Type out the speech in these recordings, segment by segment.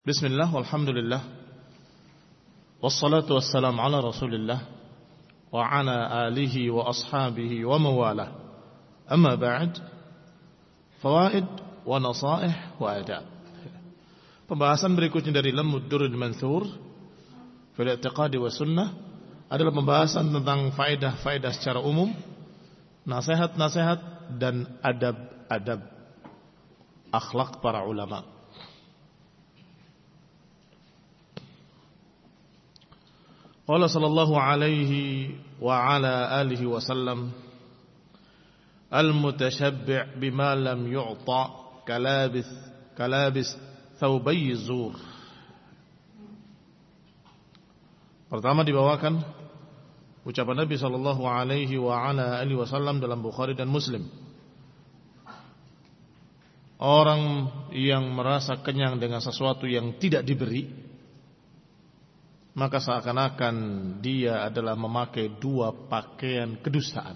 Bismillah, walhamdulillah, wassalatu wassalam ala rasulillah wa ala alihi wa ashabihi wa mawalah. Amma ba'd, fawaid wa nasaih wa adab. Pembahasan berikutnya dari Lamud Durrul Manthur fil i'tiqadi wa sunnah adalah pembahasan tentang faedah-faedah secara umum, nasihat-nasihat dan adab-adab akhlak para ulama. Qala sallallahu alaihi wa ala alihi wa sallam, al-mutashabbi' bima lam yu'ta kalabis thawbay zur. Pertama dibawakan ucapan Nabi sallallahu alaihi wa ala alihi wasallam dalam Bukhari dan Muslim. Orang yang merasa kenyang dengan sesuatu yang tidak diberi, maka seakan-akan dia adalah memakai dua pakaian kedustaan.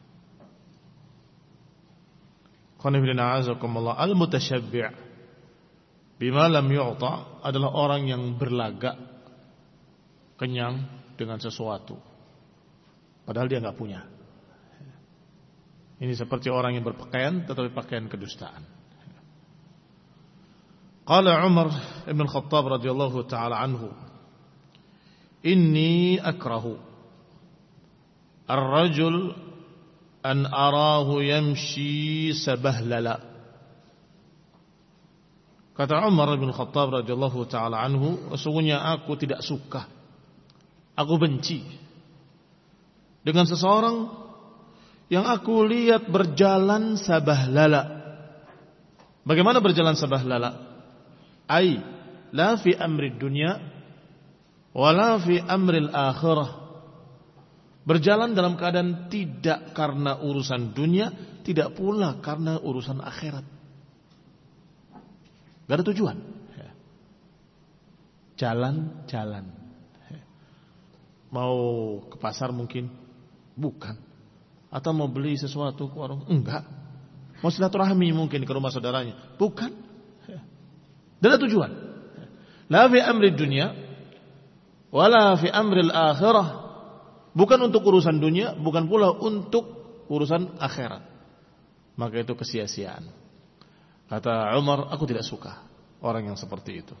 Al-mutashabbi' bima lam yu'ta adalah orang yang berlagak kenyang dengan sesuatu padahal dia enggak punya. Ini seperti orang yang berpakaian tetapi pakaian kedustaan. Qala Umar ibn al-Khattab radhiyallahu ta'ala anhu, inni akrahu ar-rajul an arahu yamshi sabahlala. Kata Umar bin Khattab radhiyallahu taala anhu, sesungguhnya aku tidak suka, aku benci dengan seseorang yang aku lihat berjalan sabahlala. Bagaimana berjalan sabahlala? Ai la fi amri dunya wala fi amril akhirah. Berjalan dalam keadaan tidak karena urusan dunia, tidak pula karena urusan akhirat. Gak ada tujuan. Jalan-jalan. Mau ke pasar mungkin? Bukan. Atau mau beli sesuatu ke warung? Enggak. Mau silaturahmi mungkin ke rumah saudaranya? Bukan. Gak ada tujuan. La fi amri dunia wala fi amril akhirah. Bukan untuk urusan dunia, bukan pula untuk urusan akhirat. Maka itu kesia-siaan. Kata Umar, aku tidak suka orang yang seperti itu.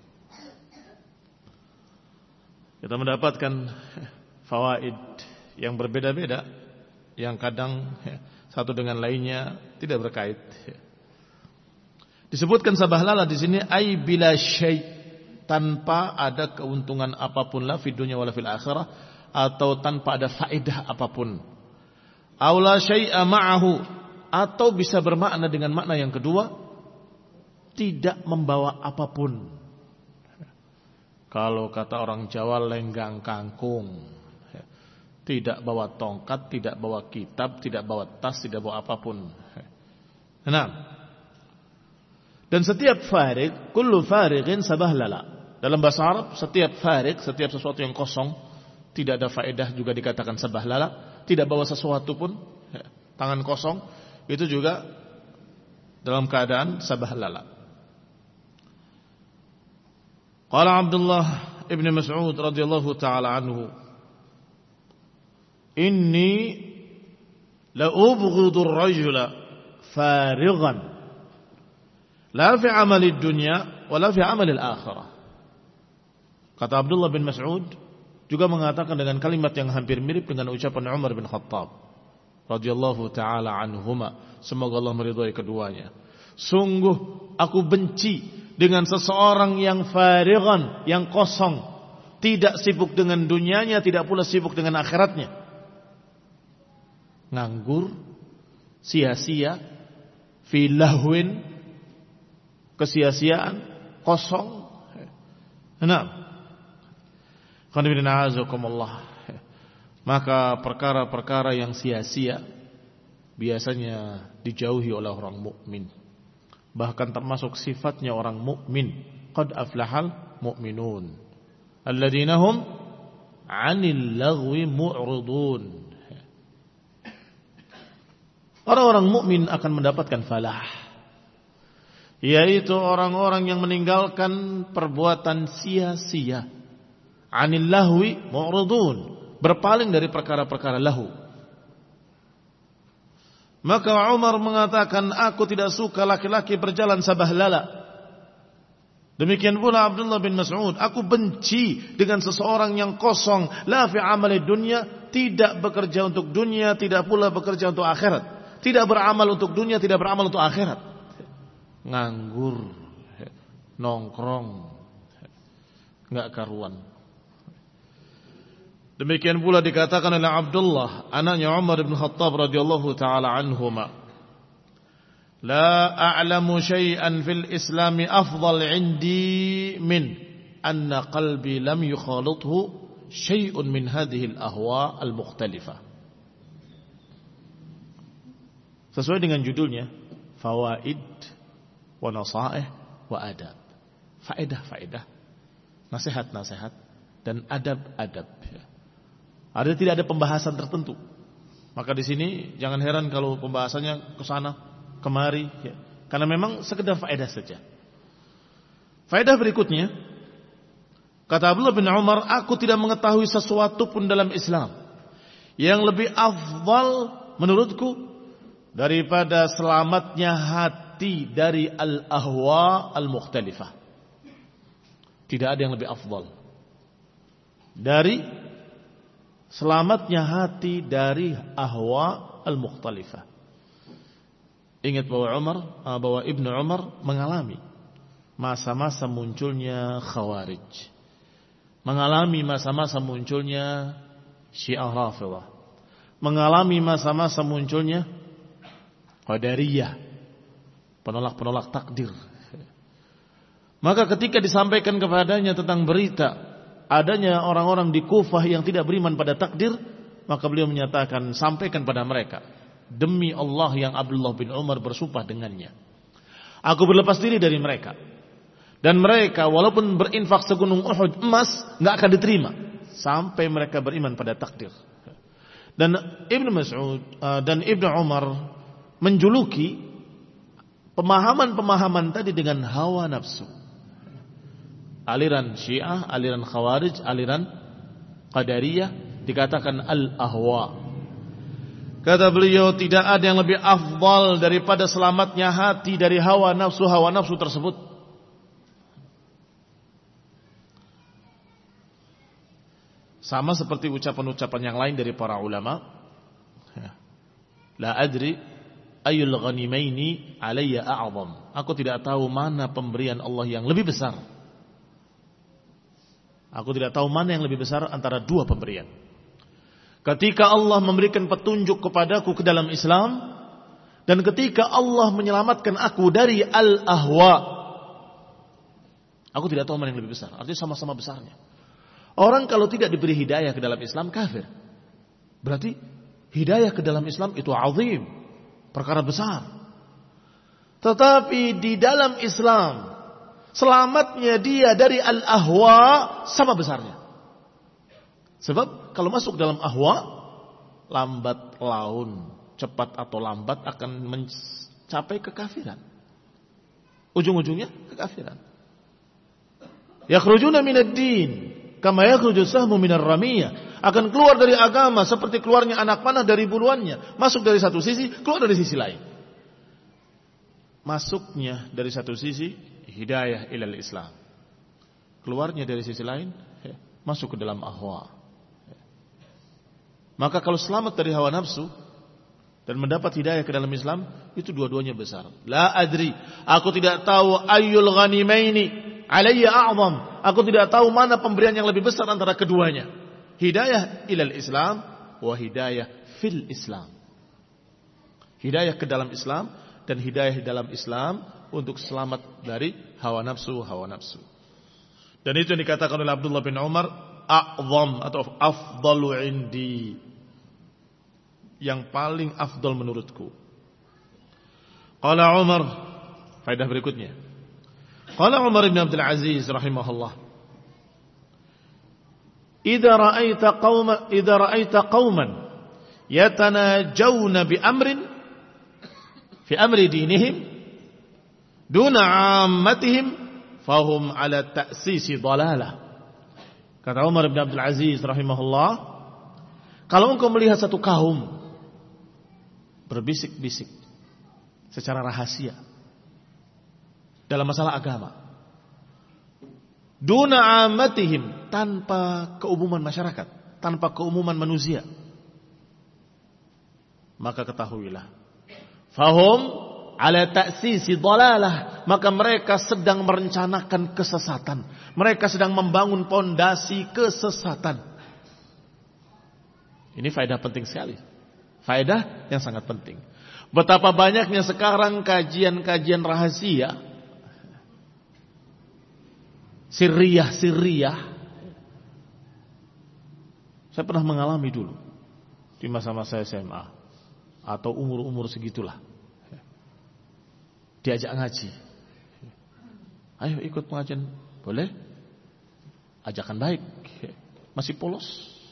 Kita mendapatkan fawaid yang berbeda-beda, yang kadang satu dengan lainnya tidak berkait. Disebutkan sabahlala di sini ai bila syai', tanpa ada keuntungan apapun la fid dunya wala fil akhirah, atau tanpa ada faedah apapun. Aula syai'a ma'ahu, atau bisa bermakna dengan makna yang kedua, tidak membawa apapun. Kalau kata orang Jawa, lenggang kangkung. Tidak bawa tongkat, tidak bawa kitab, tidak bawa tas, tidak bawa apapun. Nah, dan setiap farig, kullu farigin sabahlala. Dalam bahasa Arab, setiap farig, setiap sesuatu yang kosong, tidak ada faedah juga dikatakan sabahlala. Tidak bawa sesuatu pun, tangan kosong, itu juga dalam keadaan sabahlala. Qala Abdullah ibn Mas'ud radhiyallahu ta'ala anhu, inni la ubghidu ar-rajula farighan la fi 'amali ad-dunya wa la fi 'amali al-akhirah. Kata Abdullah bin Mas'ud juga mengatakan dengan kalimat yang hampir mirip dengan ucapan Umar bin Khattab radhiyallahu taala anhuma, semoga Allah meridhai keduanya. Sungguh aku benci dengan seseorang yang farighan, yang kosong, tidak sibuk dengan dunianya, tidak pula sibuk dengan akhiratnya. Nganggur, sia-sia, fi lahwin, kesia-siaan, kosong. Nah, maka perkara-perkara yang sia-sia biasanya dijauhi oleh orang mukmin. Bahkan termasuk sifatnya orang mukmin, qad aflahal mu'minun alladzina hum 'anil lagwi mu'ridun. Orang-orang mukmin akan mendapatkan falah. yaitu orang-orang yang meninggalkan perbuatan sia-sia. Anil lahwi mu'ridun, berpaling dari perkara-perkara lahu. Maka Umar mengatakan, aku tidak suka laki-laki berjalan sabahlala. Demikian pula Abdullah bin Mas'ud, aku benci dengan seseorang yang kosong, la fi amali dunya, tidak bekerja untuk dunia, tidak pula bekerja untuk akhirat. Tidak beramal untuk dunia, tidak beramal untuk akhirat. Nganggur, nongkrong, enggak karuan. Demikian pula dikatakan oleh Abdullah, anaknya Umar bin Khattab radhiyallahu taala anhuma, la a'lamu syai'an fil Islam afdal 'indi min anna qalbi lam yukhalithu syai'un min hadhihi al-ahwa al-mukhtalifah. Sesuai dengan judulnya, fawaid wa nasaih wa adab. Faedah-faedah, nasihat-nasihat dan adab-adab. Tidak ada pembahasan tertentu. Maka di sini jangan heran kalau pembahasannya ke sana kemari, ya. Karena memang sekedar faedah saja. Faedah berikutnya, kata Abdullah bin Umar, aku tidak mengetahui sesuatu pun dalam Islam yang lebih afdal menurutku daripada selamatnya hati dari al-ahwa al-mukhtalifah. Tidak ada yang lebih afdal dari selamatnya hati dari ahwa al-mukhtalifah. Ingat bahwa Ibnu Umar mengalami masa-masa munculnya Khawarij, mengalami masa-masa munculnya Syiah Rafidhah, mengalami masa-masa munculnya Qadariyah, penolak-penolak takdir. Maka ketika disampaikan kepadanya tentang berita adanya orang-orang di Kufah yang tidak beriman pada takdir, maka beliau menyatakan, sampaikan pada mereka, demi Allah yang Abdullah bin Umar bersumpah dengannya, aku berlepas diri dari mereka, dan mereka walaupun berinfak segunung Uhud emas nggak akan diterima sampai mereka beriman pada takdir. Dan Ibnu Mas'ud dan Ibnu Umar menjuluki pemahaman-pemahaman tadi dengan hawa nafsu. Aliran Syiah, aliran Khawarij, aliran Qadariyah dikatakan al-ahwa. Kata beliau, tidak ada yang lebih afdal daripada selamatnya hati dari hawa nafsu tersebut. Sama seperti ucapan-ucapan yang lain dari para ulama. La adri ayyul ghanimaini alayya a'zam. Aku tidak tahu mana pemberian Allah yang lebih besar. Aku tidak tahu mana yang lebih besar antara dua pemberian. Ketika Allah memberikan petunjuk kepadaku ke dalam Islam, dan ketika Allah menyelamatkan aku dari al-ahwa. Aku tidak tahu mana yang lebih besar. Artinya sama-sama besarnya. Orang kalau tidak diberi hidayah ke dalam Islam kafir. Berarti hidayah ke dalam Islam itu azim, perkara besar. Tetapi di dalam Islam, selamatnya dia dari al-ahwa sama besarnya. Sebab kalau masuk dalam ahwa, lambat laun, cepat atau lambat akan mencapai kekafiran. Ujung-ujungnya kekafiran. Yakhrujuna minad din kama yakhruju sahmu minar ramiyah. Akan keluar dari agama seperti keluarnya anak panah dari buluannya. Masuk dari satu sisi, keluar dari sisi lain. Masuknya dari satu sisi hidayah ilal Islam, keluarnya dari sisi lain masuk ke dalam ahwa. Maka kalau selamat dari hawa nafsu dan mendapat hidayah ke dalam Islam, itu dua-duanya besar. La adri, aku tidak tahu ayyul ghanimaini alayya a'zam. Aku tidak tahu mana pemberian yang lebih besar antara keduanya. Hidayah ilal Islam wa hidayah fil Islam. Hidayah ke dalam Islam dan hidayah di dalam Islam untuk selamat dari hawa nafsu. Dan itu yang dikatakan oleh Abdullah bin Umar, a'zam atau afdalu indi, yang paling afdal menurutku. Qala Umar, faedah berikutnya. Qala Umar bin Abdul Aziz rahimahullah, idza ra'aita qauman yatanajawna bi amrin fi amri dinihim duna ammatihim fahum ala ta'sisi dhalalah. Kata Umar bin Abdul Aziz rahimahullah, kalau engkau melihat satu kaum berbisik-bisik secara rahasia dalam masalah agama, duna ammatihim, tanpa keumuman masyarakat, tanpa keumuman manusia, maka ketahuilah, fahum ala ta'sisi dhalalah, maka mereka sedang merencanakan kesesatan, mereka sedang membangun pondasi kesesatan. Ini faedah penting sekali, faedah yang sangat penting. Betapa banyaknya sekarang kajian-kajian rahasia, sirriyah. Saya pernah mengalami dulu di masa-masa SMA atau umur-umur segitulah. Diajak ngaji, ayo ikut pengajian, boleh? Ajakan baik, masih polos.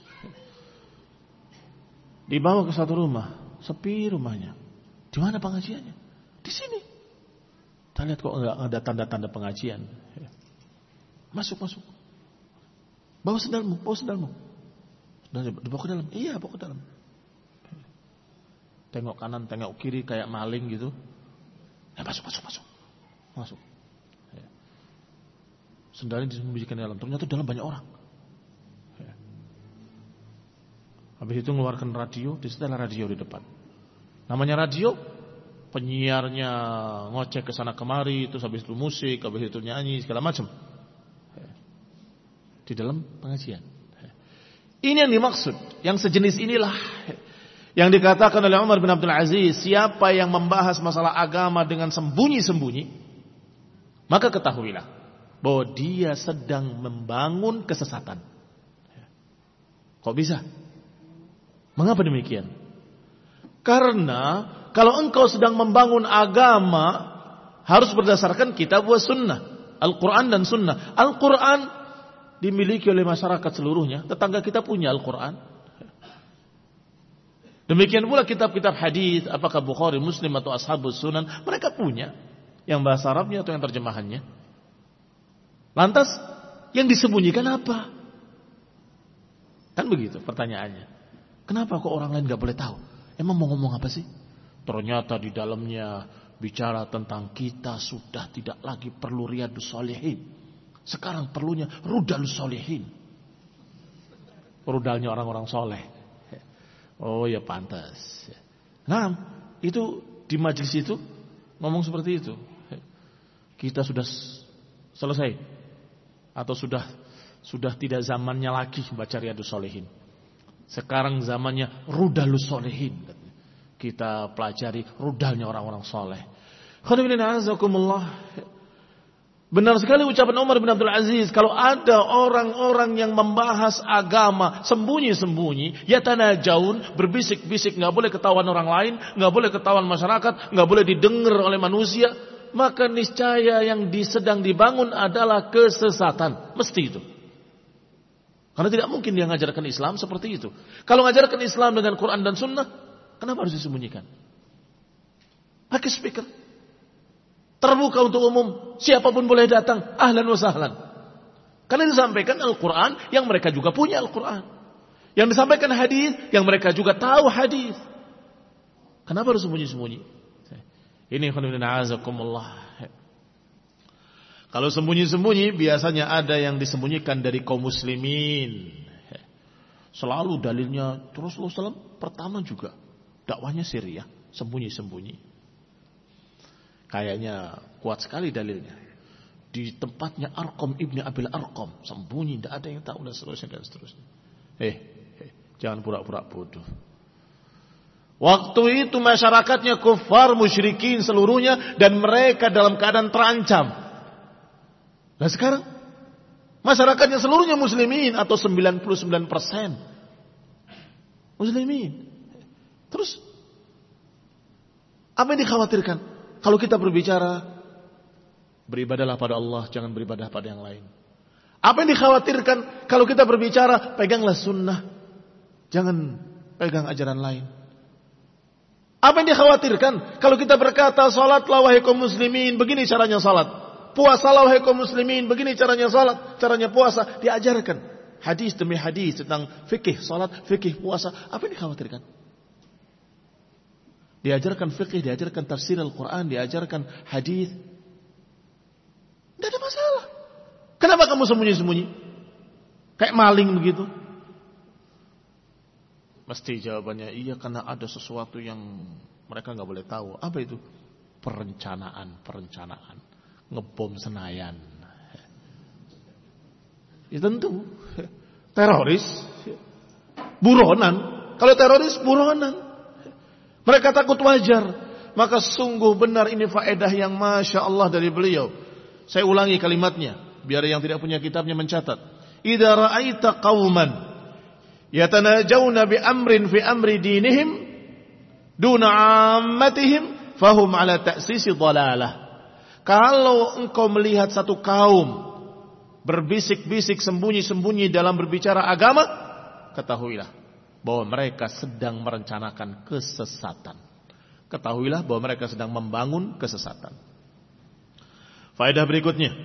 Dibawa ke satu rumah, sepi rumahnya. Di mana pengajiannya? Di sini. Kita lihat kok enggak ada tanda-tanda pengajian. Masuk. Bawa sendalmu. Dibawa ke dalam. Iya, bawa ke dalam. Tengok kanan, tengok kiri kayak maling gitu. Masuk. Sendalnya disembunyikan di dalam. Ternyata dalam banyak orang. Habis itu mengeluarkan radio, di setelah radio di depan. Namanya radio, penyiarnya ngoceh ke sana kemari, terus habis itu musik, habis itu nyanyi segala macam. Di dalam pengajian. Ini yang dimaksud, yang sejenis inilah yang dikatakan oleh Umar bin Abdul Aziz, siapa yang membahas masalah agama dengan sembunyi-sembunyi, maka ketahuilah bahwa dia sedang membangun kesesatan. Kok bisa? Mengapa demikian? Karena kalau engkau sedang membangun agama, harus berdasarkan kitab wa sunnah, Al-Quran dan sunnah. Al-Quran dimiliki oleh masyarakat seluruhnya. Tetangga kita punya Al-Quran. Demikian pula kitab-kitab hadis, apakah Bukhari, Muslim atau Ashabus Sunan, mereka punya yang bahasa Arabnya atau yang terjemahannya. Lantas yang disembunyikan apa? Kan begitu pertanyaannya. Kenapa kok orang lain gak boleh tahu? Emang mau ngomong apa sih? Ternyata di dalamnya bicara tentang kita sudah tidak lagi perlu Riyadus Shalihin. Sekarang perlunya Rudalus Shalihin. Rudalnya orang-orang soleh. Oh ya pantas. Nah, itu di majelis itu ngomong seperti itu. Kita sudah selesai atau sudah tidak zamannya lagi baca Riyadus Shalihin. Sekarang zamannya Rudalus Shalihin. Kita pelajari rudalnya orang-orang soleh. Benar sekali ucapan Umar bin Abdul Aziz. Kalau ada orang-orang yang membahas agama sembunyi-sembunyi, yatanajawun, berbisik-bisik, nggak boleh ketahuan orang lain, nggak boleh ketahuan masyarakat, nggak boleh didengar oleh manusia, maka niscaya yang sedang dibangun adalah kesesatan. Mesti itu. Karena tidak mungkin dia mengajarkan Islam seperti itu. Kalau mengajarkan Islam dengan Quran dan Sunnah, kenapa harus disembunyikan? Pakai speaker, terbuka untuk umum, siapapun boleh datang, ahlan wa sahlan. Karena disampaikan Al-Quran, yang mereka juga punya Al-Quran. Yang disampaikan hadis, yang mereka juga tahu hadis. Kenapa harus sembunyi-sembunyi? Ini khonibina azakumullah. Kalau sembunyi-sembunyi, biasanya ada yang disembunyikan dari kaum muslimin. Selalu dalilnya Rasulullah SAW pertama juga dakwahnya sirriyah, sembunyi-sembunyi. Kayaknya kuat sekali dalilnya. Di tempatnya Arqam ibni Abil Arqam, sembunyi, tidak ada yang tahu dan seterusnya. Jangan pura-pura bodoh. Waktu itu masyarakatnya kufar, musyrikin seluruhnya, dan mereka dalam keadaan terancam. Nah sekarang masyarakatnya seluruhnya muslimin atau 99% muslimin. Terus apa yang dikhawatirkan? Kalau kita berbicara, beribadahlah pada Allah, jangan beribadah pada yang lain. Apa yang dikhawatirkan? Kalau kita berbicara, peganglah sunnah, jangan pegang ajaran lain. Apa yang dikhawatirkan? Kalau kita berkata, salatlah wahai kaum muslimin, begini caranya salat. Puasalah wahai kaum muslimin, begini caranya salat, caranya puasa. Diajarkan hadis demi hadis tentang fikih salat, fikih puasa. Apa yang dikhawatirkan? Diajarkan fikih, diajarkan tafsir Al-Quran, diajarkan hadis. Tidak ada masalah. Kenapa kamu sembunyi-sembunyi? Kayak maling begitu? Mesti jawabannya iya, karena ada sesuatu yang mereka nggak boleh tahu. Apa itu? Perencanaan. Ngebom Senayan. Ya tentu. Teroris. Buronan. Kalau teroris, buronan. Mereka takut wajar. Maka sungguh benar ini faedah yang Masya Allah dari beliau. Saya ulangi kalimatnya, biar yang tidak punya kitabnya mencatat. Idza ra'aita qauman yatanajawna bi amrin fi amri dinihim duna ammatihim fahum ala ta'sisi dhalalah. Kalau engkau melihat satu kaum berbisik-bisik, sembunyi-sembunyi dalam berbicara agama, ketahuilah bahwa mereka sedang merencanakan kesesatan. Ketahuilah bahwa mereka sedang membangun kesesatan. Faedah berikutnya,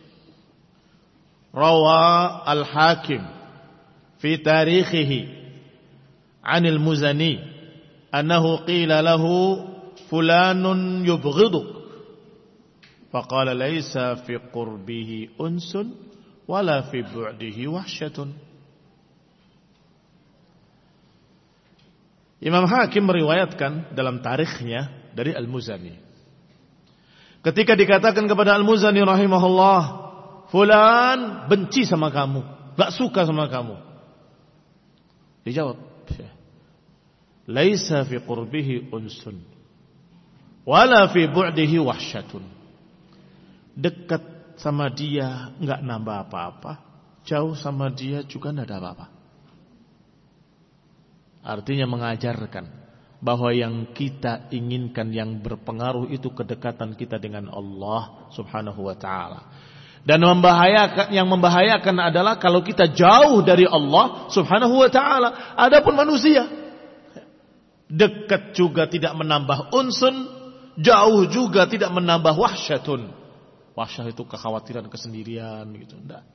rawa al-Hakim fi tarikhihi 'anil Muzani annahu qila lahu fulanun yubghiduk faqala laysa fi qurbihi unsun wala fi bu'dihi wahsyatun. Imam Hakim meriwayatkan dalam tarikhnya dari Al-Muzani, ketika dikatakan kepada Al-Muzani rahimahullah, fulan benci sama kamu, gak suka sama kamu. Dijawab, laisa fi qurbihi unsun wala fi bu'dihi wahsyatun. Dekat sama dia gak nambah apa-apa, jauh sama dia juga gak ada apa-apa. Artinya mengajarkan bahwa yang kita inginkan, yang berpengaruh itu kedekatan kita dengan Allah Subhanahu wa ta'ala. Dan yang membahayakan adalah kalau kita jauh dari Allah Subhanahu wa ta'ala. Adapun manusia, dekat juga tidak menambah unsun, jauh juga tidak menambah wahsyatun. Wahsyah itu kekhawatiran, kesendirian gitu. Enggak.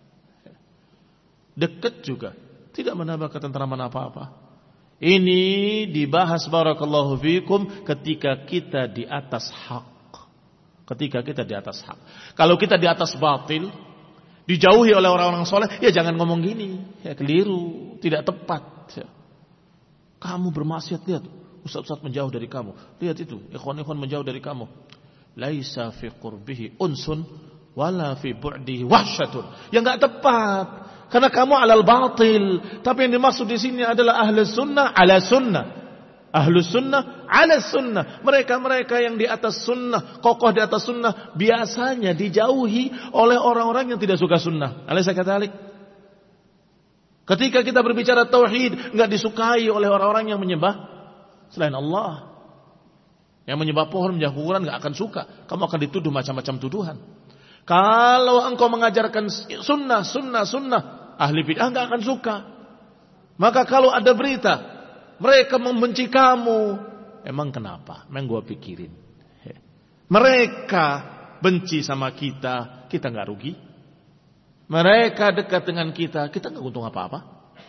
Dekat juga tidak menambah ketentraman apa-apa. Ini dibahas barakallahu fikum ketika kita di atas hak. Ketika kita di atas hak. Kalau kita di atas batil, dijauhi oleh orang-orang soleh, ya jangan ngomong gini, ya keliru, tidak tepat. Ya. Kamu bermaksiat, lihat ustaz-ustaz menjauh dari kamu, lihat itu ikhwan-ikhwan menjauh dari kamu. Laisa fi qurbihi unsun wala fi bu'dihi wahsyatun. Yang enggak tepat. Karena kamu alal batil. Tapi yang dimaksud di sini adalah ahlus sunnah ala sunnah. Ahlus sunnah ala sunnah. Mereka-mereka yang di atas sunnah, kokoh di atas sunnah, biasanya dijauhi oleh orang-orang yang tidak suka sunnah. Alaysa kadzalik? Ketika kita berbicara tauhid, enggak disukai oleh orang-orang yang menyembah selain Allah. Yang menyembah pohon, menyembah kuburan enggak akan suka. Kamu akan dituduh macam-macam tuduhan. Kalau engkau mengajarkan sunnah, ahli bid'ah enggak akan suka. Maka kalau ada berita mereka membenci kamu, emang kenapa? Emang gua pikirin. Mereka benci sama kita enggak rugi. Mereka dekat dengan kita enggak untung apa-apa.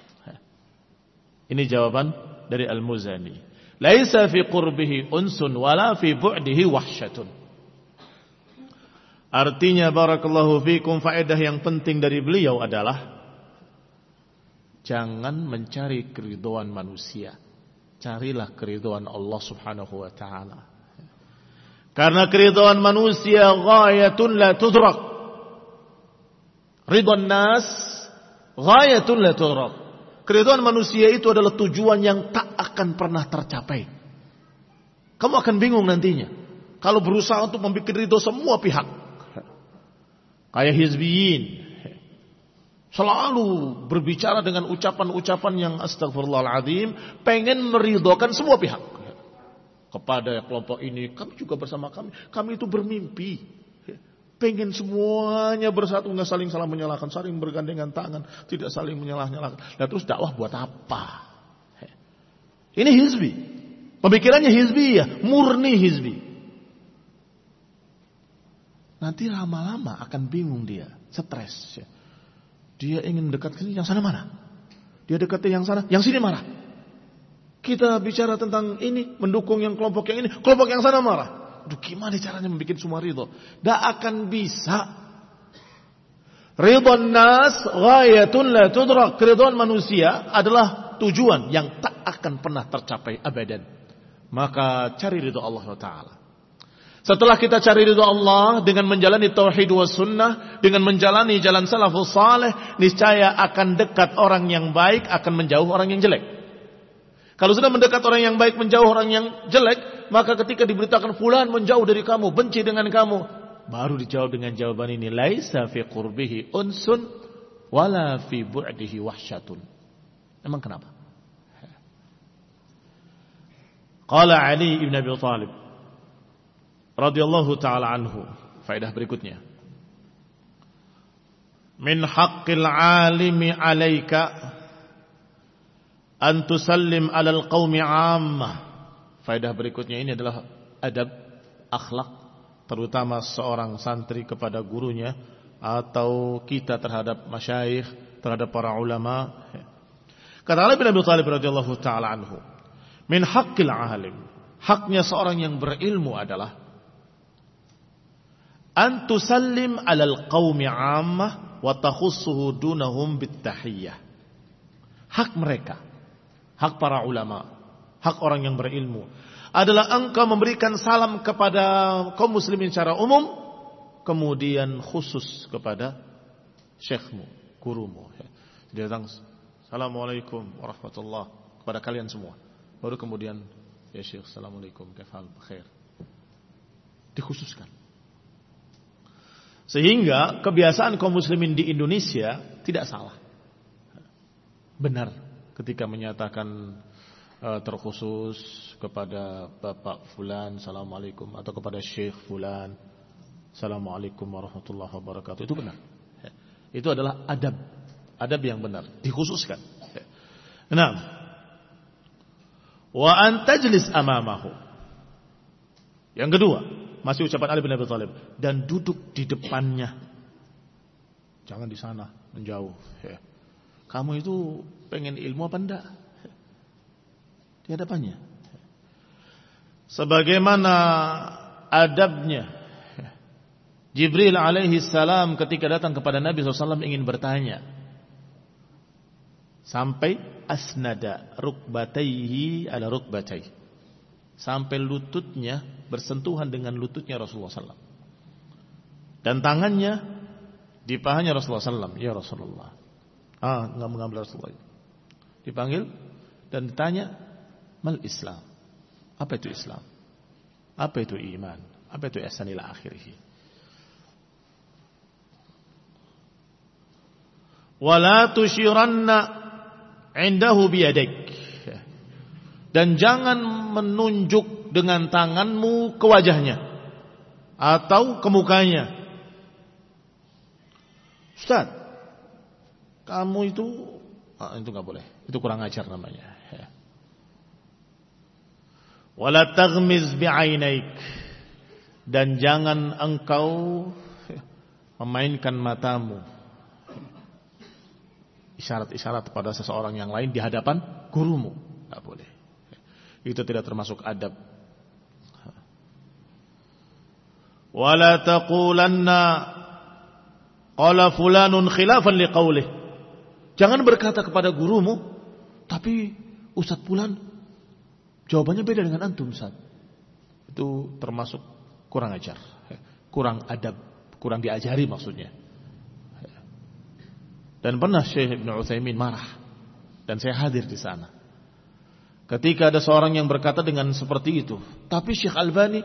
Ini jawaban dari Al-Muzani. Laisa fi qurbihi unsun wala fi bu'dihi wahsyatun. Artinya barakallahu fikum, faedah yang penting dari beliau adalah jangan mencari keridhaan manusia, carilah keridhaan Allah Subhanahu wa ta'ala. Karena keridhaan manusia ghayatun la tudrak, ridwan nas ghayatun la tudrak. Keridhaan manusia itu adalah tujuan yang tak akan pernah tercapai. Kamu akan bingung nantinya kalau berusaha untuk membuat ridho semua pihak. Kayak hizbiyin, selalu berbicara dengan ucapan-ucapan yang astagfirullahaladzim, pengen meridhokan semua pihak. Kepada kelompok ini, kami juga bersama kami itu bermimpi, pengen semuanya bersatu, nggak saling salah menyalahkan, saling bergandengan tangan, tidak saling menyalah-nyalahkan. Nah terus dakwah buat apa? Ini hizbi. Pemikirannya hizbiyah, murni hizbi. Nanti lama-lama akan bingung dia, stres. Dia ingin dekat ke sini, yang sana mana? Dia dekati yang sana, yang sini marah. Kita bicara tentang ini, mendukung yang kelompok yang ini, kelompok yang sana marah. Aduh, gimana caranya membuat semua ridho? Tidak akan bisa. Ridwan nas ghayatun la tudrak. Keridhaan manusia adalah tujuan yang tak akan pernah tercapai abadan. Maka cari ridho Allah Ta'ala. Setelah kita cari ridho Allah dengan menjalani tauhid was sunnah, dengan menjalani jalan salafus saleh, niscaya akan dekat orang yang baik, akan menjauh orang yang jelek. Kalau sudah mendekat orang yang baik, menjauh orang yang jelek, maka ketika diberitakan fulan menjauh dari kamu, benci dengan kamu, baru dijawab dengan jawaban ini, laisa fi qurbihi unsun wala fi bu'dihi wahsyatun. Emang kenapa? Qala Ali ibn Abi Thalib radhiyallahu taala anhu, faedah berikutnya. Min haqqil alimi 'alaika an tusallim 'alal qaumi 'ammah. Faedah berikutnya ini adalah adab akhlak terutama seorang santri kepada gurunya atau kita terhadap masyayikh, terhadap para ulama. Kata Ali bin Abi Thalib radhiyallahu taala anhu, min haqqil alim, haknya seorang yang berilmu adalah an tusallim 'alal qaumi 'ammah wa takhussuhu dunahum bitahiyyah. Hak mereka, hak para ulama, hak orang yang berilmu adalah engkau memberikan salam kepada kaum muslimin secara umum, kemudian khusus kepada syekhmu, gurumu. Dia datang, assalamualaikum warahmatullah, kepada kalian semua. Baru kemudian, ya syekh, assalamualaikum, kaifal, khair. Dikhususkan. Sehingga kebiasaan kaum muslimin di Indonesia tidak salah. Benar ketika menyatakan terkhusus kepada Bapak Fulan, assalamualaikum, atau kepada Syekh Fulan, assalamualaikum warahmatullahi wabarakatuh. Itu benar. Itu adalah adab yang benar, dikhususkan. Nah, wa an tajlis amamahu. Yang kedua, masih ucapan Ali bin Abi Thalib, dan duduk di depannya. Jangan di sana, menjauh. Kamu itu pengen ilmu apa enggak? Di hadapannya. Sebagaimana adabnya Jibril alaihi salam ketika datang kepada Nabi SAW ingin bertanya, sampai asnada rukbatayhi ala rukbatayhi, sampai lututnya bersentuhan dengan lututnya Rasulullah SAW, dan tangannya di pahanya Rasulullah SAW. Ya Rasulullah, enggak mengambil Rasulullah. Dipanggil dan ditanya, mal Islam, apa itu Islam, apa itu iman, apa itu ihsan ila akhirih. Wala tushiranna indahu biyadik, dan jangan menunjuk dengan tanganmu ke wajahnya atau ke mukanya. Ustaz, kamu itu enggak boleh, itu kurang ajar namanya. Wala taghmiz bi'ainaik, dan jangan engkau memainkan matamu, isyarat-isyarat pada seseorang yang lain di hadapan gurumu. Tidak boleh. Itu tidak termasuk adab. Wala taqulanna qala fulanun khilafan liqaulih, jangan berkata kepada gurumu, tapi Ustaz Fulan jawabannya beda dengan antum, Ustaz. Itu termasuk kurang ajar, kurang adab, kurang diajari maksudnya. Dan pernah Syekh Ibn Utsaimin marah, dan saya hadir di sana. Ketika ada seorang yang berkata dengan seperti itu, tapi Syekh Albani,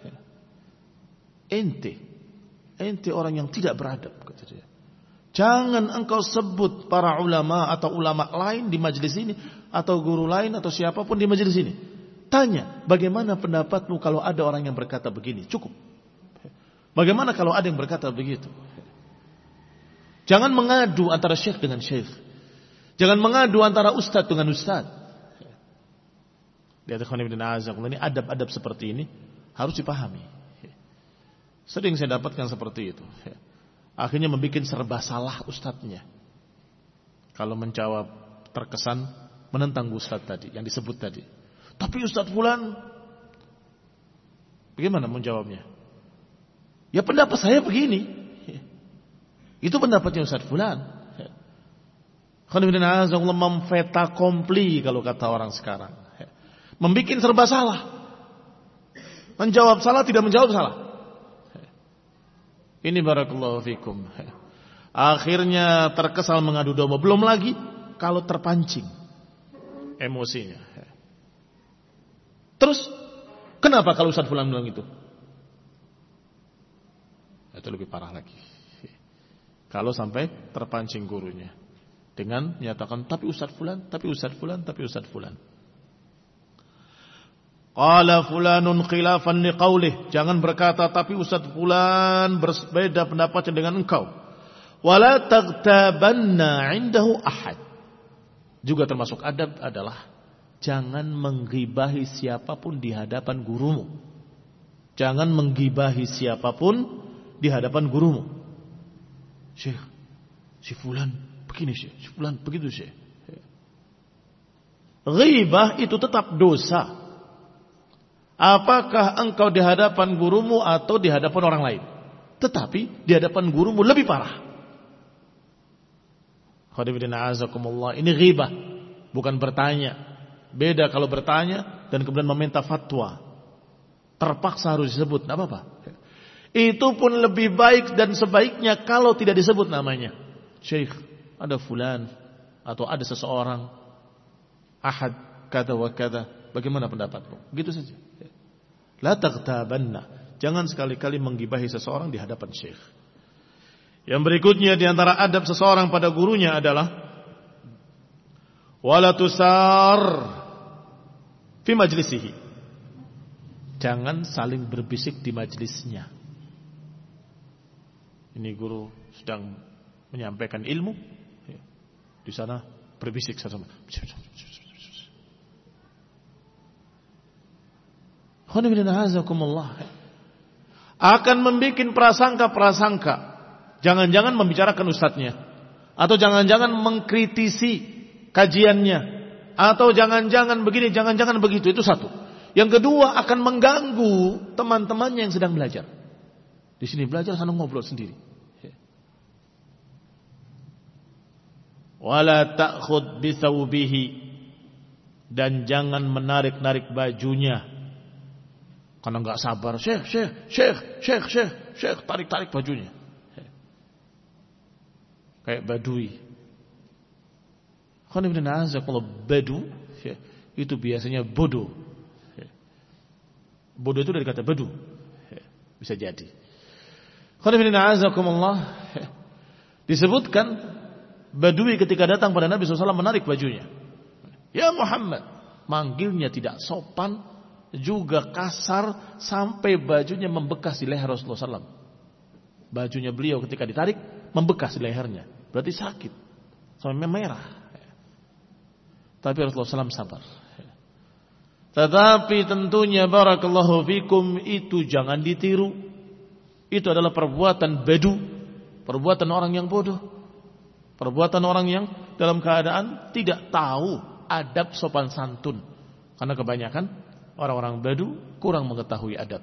ente orang yang tidak beradab, kata dia. Jangan engkau sebut para ulama atau ulama lain di majelis ini, atau guru lain atau siapapun di majelis ini. Tanya, bagaimana pendapatmu kalau ada orang yang berkata begini? Cukup. Bagaimana kalau ada yang berkata begitu? Jangan mengadu antara syekh dengan syekh. Jangan mengadu antara ustadz dengan ustadz. Lihat ini adab-adab seperti ini harus dipahami. Sering saya dapatkan seperti itu. Akhirnya membuat serba salah ustadznya. Kalau menjawab terkesan menentang ustadz tadi, yang disebut tadi. Tapi ustadz fulan, bagaimana menjawabnya? Ya pendapat saya begini. Itu pendapatnya ustadz fulan. Memfeta kompli kalau kata orang sekarang. Membikin serba salah. Menjawab salah, tidak menjawab salah. Ini barakallahu fikum. Akhirnya terkesal mengadu domba. Belum lagi kalau terpancing emosinya. Terus kenapa kalau Ustaz Fulan bilang itu? Itu lebih parah lagi. Kalau sampai terpancing gurunya dengan menyatakan tapi Ustaz Fulan, tapi Ustaz Fulan, tapi Ustaz Fulan. Qala fulanun khilafan liqaulih. Jangan berkata tapi Ustaz Fulan berbeda pendapatnya dengan engkau. Wala taghtabanna 'indahu ahad. Juga termasuk adab adalah jangan menggibahi siapapun di hadapan gurumu. Jangan menggibahi siapapun di hadapan gurumu. Syekh, si fulan begini Syekh, si fulan begitu Syekh. Ghibah itu tetap dosa. Apakah engkau di hadapan gurumu atau di hadapan orang lain? Tetapi di hadapan gurumu lebih parah. Ini ghibah, bukan bertanya. Beda kalau bertanya dan kemudian meminta fatwa. Terpaksa harus disebut, tidak apa-apa. Itu pun lebih baik dan sebaiknya kalau tidak disebut namanya. Syekh, ada fulan atau ada seseorang ahad kata wa kata. Bagaimana pendapatmu? Begitu saja. La taghtabanna. Jangan sekali-kali menggibahi seseorang di hadapan syekh. Yang berikutnya di antara adab seseorang pada gurunya adalah wala tusar fi majlisihi. Jangan saling berbisik di majlisnya. Ini guru sedang menyampaikan ilmu, di sana berbisik sama. Akan membuat prasangka-prasangka. Jangan-jangan membicarakan ustadznya, atau jangan-jangan mengkritisi kajiannya, atau jangan-jangan begini, jangan-jangan begitu. Itu satu. Yang kedua akan mengganggu teman-temannya yang sedang belajar. Di sini belajar, sana ngobrol sendiri. Wala ta'khud bi thawbihi, dan jangan menarik-narik bajunya. Karena enggak sabar, Syekh, tarik-tarik bajunya. Kayak badui. Kalau badu itu biasanya bodoh. Bodoh itu dari kata badu. Bisa jadi. Disebutkan badui ketika datang pada Nabi SAW menarik bajunya. Ya Muhammad, manggilnya tidak sopan, juga kasar, sampai bajunya membekas di leher Rasulullah SAW. Bajunya beliau ketika ditarik membekas di lehernya, berarti sakit sampai merah. Tapi Rasulullah SAW sabar. Tetapi tentunya barakallahu fikum itu jangan ditiru. Itu adalah perbuatan badu, perbuatan orang yang bodoh, perbuatan orang yang dalam keadaan tidak tahu adab sopan santun. Karena kebanyakan orang-orang badu kurang mengetahui adab.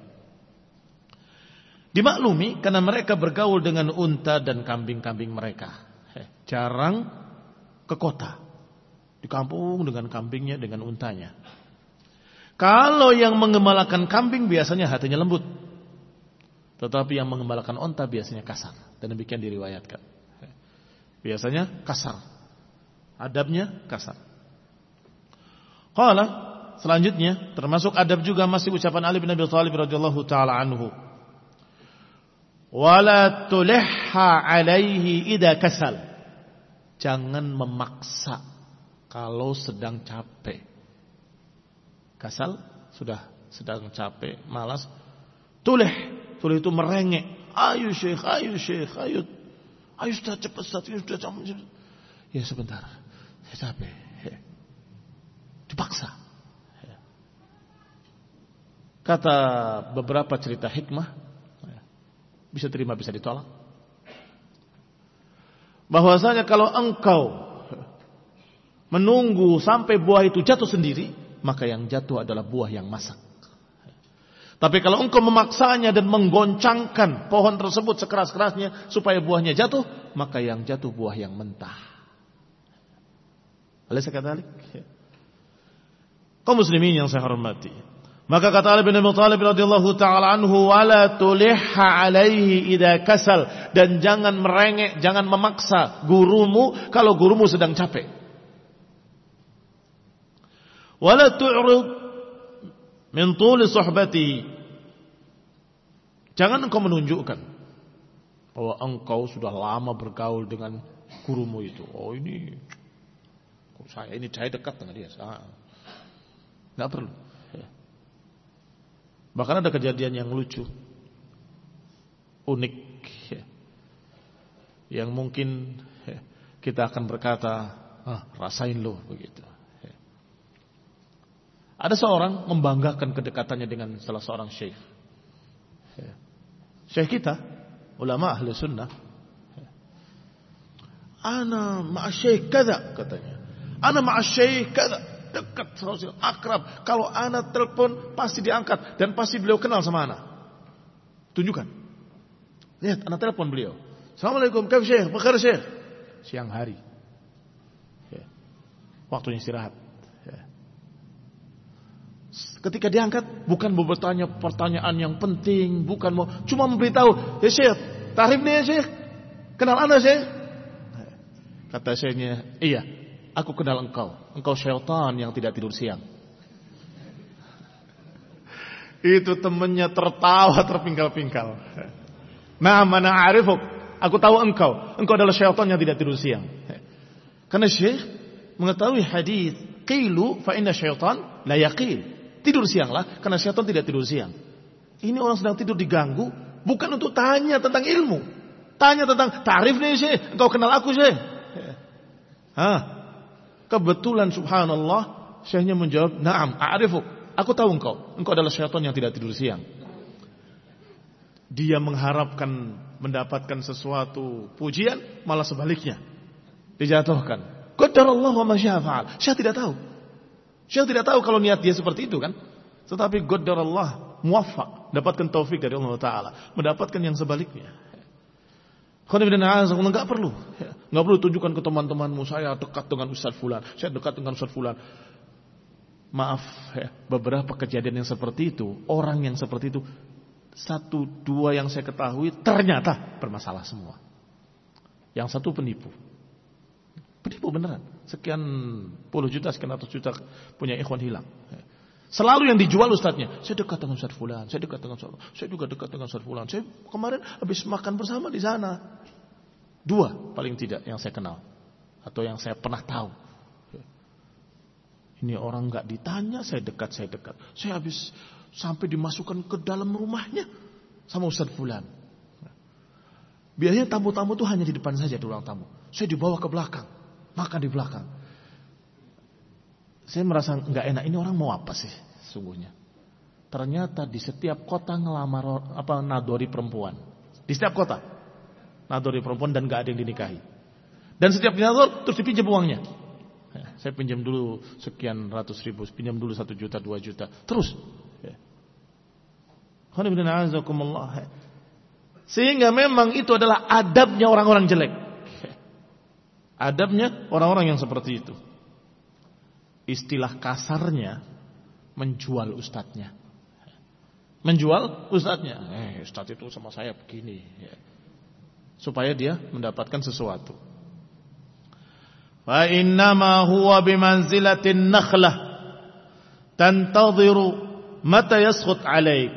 Dimaklumi karena mereka bergaul dengan unta dan kambing-kambing mereka. Jarang ke kota. Di kampung dengan kambingnya, dengan untanya. Kalau yang mengembalakan kambing biasanya hatinya lembut. Tetapi yang mengembalakan unta biasanya kasar. Dan demikian diriwayatkan. Biasanya kasar. Adabnya kasar. Qala, selanjutnya termasuk adab juga masih ucapan Ali bin Abi Thalib radhiyallahu taala anhu. Wala tulihha alaihi idza kasal. Jangan memaksa kalau sedang capek. Kasal sudah sedang capek, malas. Tulih itu merengek. Ayo Syekh, ayo sudah cepat, sudah cepat. Ya sebentar, saya capek. Dipaksa. Kata beberapa cerita hikmah, bisa terima bisa ditolak, bahwasanya kalau engkau menunggu sampai buah itu jatuh sendiri, maka yang jatuh adalah buah yang masak. Tapi kalau engkau memaksanya dan menggoncangkan pohon tersebut sekeras-kerasnya supaya buahnya jatuh, maka yang jatuh buah yang mentah. Alaysa kadzalik? Kaum muslimin yang saya hormati, maka kata Ali bin Abi Thalib radhiyallahu taala anhu, wala tulihha alaihi idza kasal, dan jangan merengek, jangan memaksa gurumu kalau gurumu sedang capek. Wala tu'rid min tuli suhbati, jangan engkau menunjukkan bahwa engkau sudah lama bergaul dengan gurumu itu. Oh ini saya dekat dengan dia. Enggak perlu. Bahkan ada kejadian yang lucu, unik, yang mungkin kita akan berkata, rasain lo begitu. Ada seorang membanggakan kedekatannya dengan salah seorang syekh. Syekh kita, ulama ahli sunnah. Ana ma'asyekh kada, katanya. Ana ma'asyekh kada. Dekat, akrab. Kalau ana telepon pasti diangkat dan pasti beliau kenal sama ana. Tunjukkan. Lihat, ana telepon beliau. Assalamualaikum, kaif syekh? Bakar syekh? Siang hari. Waktunya istirahat. Ketika diangkat, bukan mau bertanya pertanyaan yang penting, bukan mau, cuma memberitahu, ya syekh, tarif nih ya syekh, kenal ana syekh? Kata syekhnya, iya, aku kenal engkau syaitan yang tidak tidur siang. Itu temannya tertawa terpingkal-pingkal. Nah, mana arifuk, aku tahu engkau adalah syaitan yang tidak tidur siang. Karena syekh mengetahui hadis, qilu fa inna syaitan la yaqil. Tidur sianglah karena syaitan tidak tidur siang. Ini orang sedang tidur diganggu, bukan untuk tanya tentang ilmu. Tanya tentang tarif nih syekh, engkau kenal aku syekh. Kebetulan subhanallah, syekhnya menjawab, "Na'am, a'rifuk. Aku tahu engkau adalah syaitan yang tidak tidur siang." Dia mengharapkan mendapatkan sesuatu pujian, malah sebaliknya dijatuhkan. Qadarallahu wa ma syaa fa'al. Syekh tidak tahu. Syekh tidak tahu kalau niat dia seperti itu kan. Tetapi qadarallah, muwaffaq, dapatkan taufik dari Allah Taala, mendapatkan yang sebaliknya. Enggak perlu tunjukkan ke teman-temanmu, saya dekat dengan Ustaz Fulan, saya dekat dengan Ustaz Fulan. Maaf beberapa kejadian yang seperti itu, orang yang seperti itu, 1-2 yang saya ketahui ternyata bermasalah semua. Yang satu penipu beneran, sekian puluh juta, sekian ratus juta punya ikhwan hilang. Selalu yang dijual ustadznya, saya dekat dengan Ustaz Fulan, saya dekat dengan Ustaz, saya juga dekat dengan Ustaz Fulan. Saya kemarin habis makan bersama di sana. 2 paling tidak yang saya kenal atau yang saya pernah tahu. Ini orang nggak ditanya, saya dekat. Saya habis sampai dimasukkan ke dalam rumahnya sama Ustaz Fulan. Biasanya tamu-tamu tuh hanya di depan saja, di ruang tamu. Saya dibawa ke belakang, makan di belakang. Saya merasa nggak enak, ini orang mau apa sih sungguhnya. Ternyata di setiap kota ngelamar nadori perempuan. Di setiap kota nadori perempuan dan nggak ada yang dinikahi. Dan setiap dinador terus dipinjam uangnya. Saya pinjam dulu sekian ratus ribu, pinjam dulu 1 juta, 2 juta, terus. Sehingga memang itu adalah adabnya orang-orang jelek. Adabnya orang-orang yang seperti itu. Istilah kasarnya menjual ustadznya. Ustadz itu sama saya begini. Supaya dia mendapatkan sesuatu. Fa innama huwa bimanzilatin nakhlah tantadhiru mata yasqut 'alaik.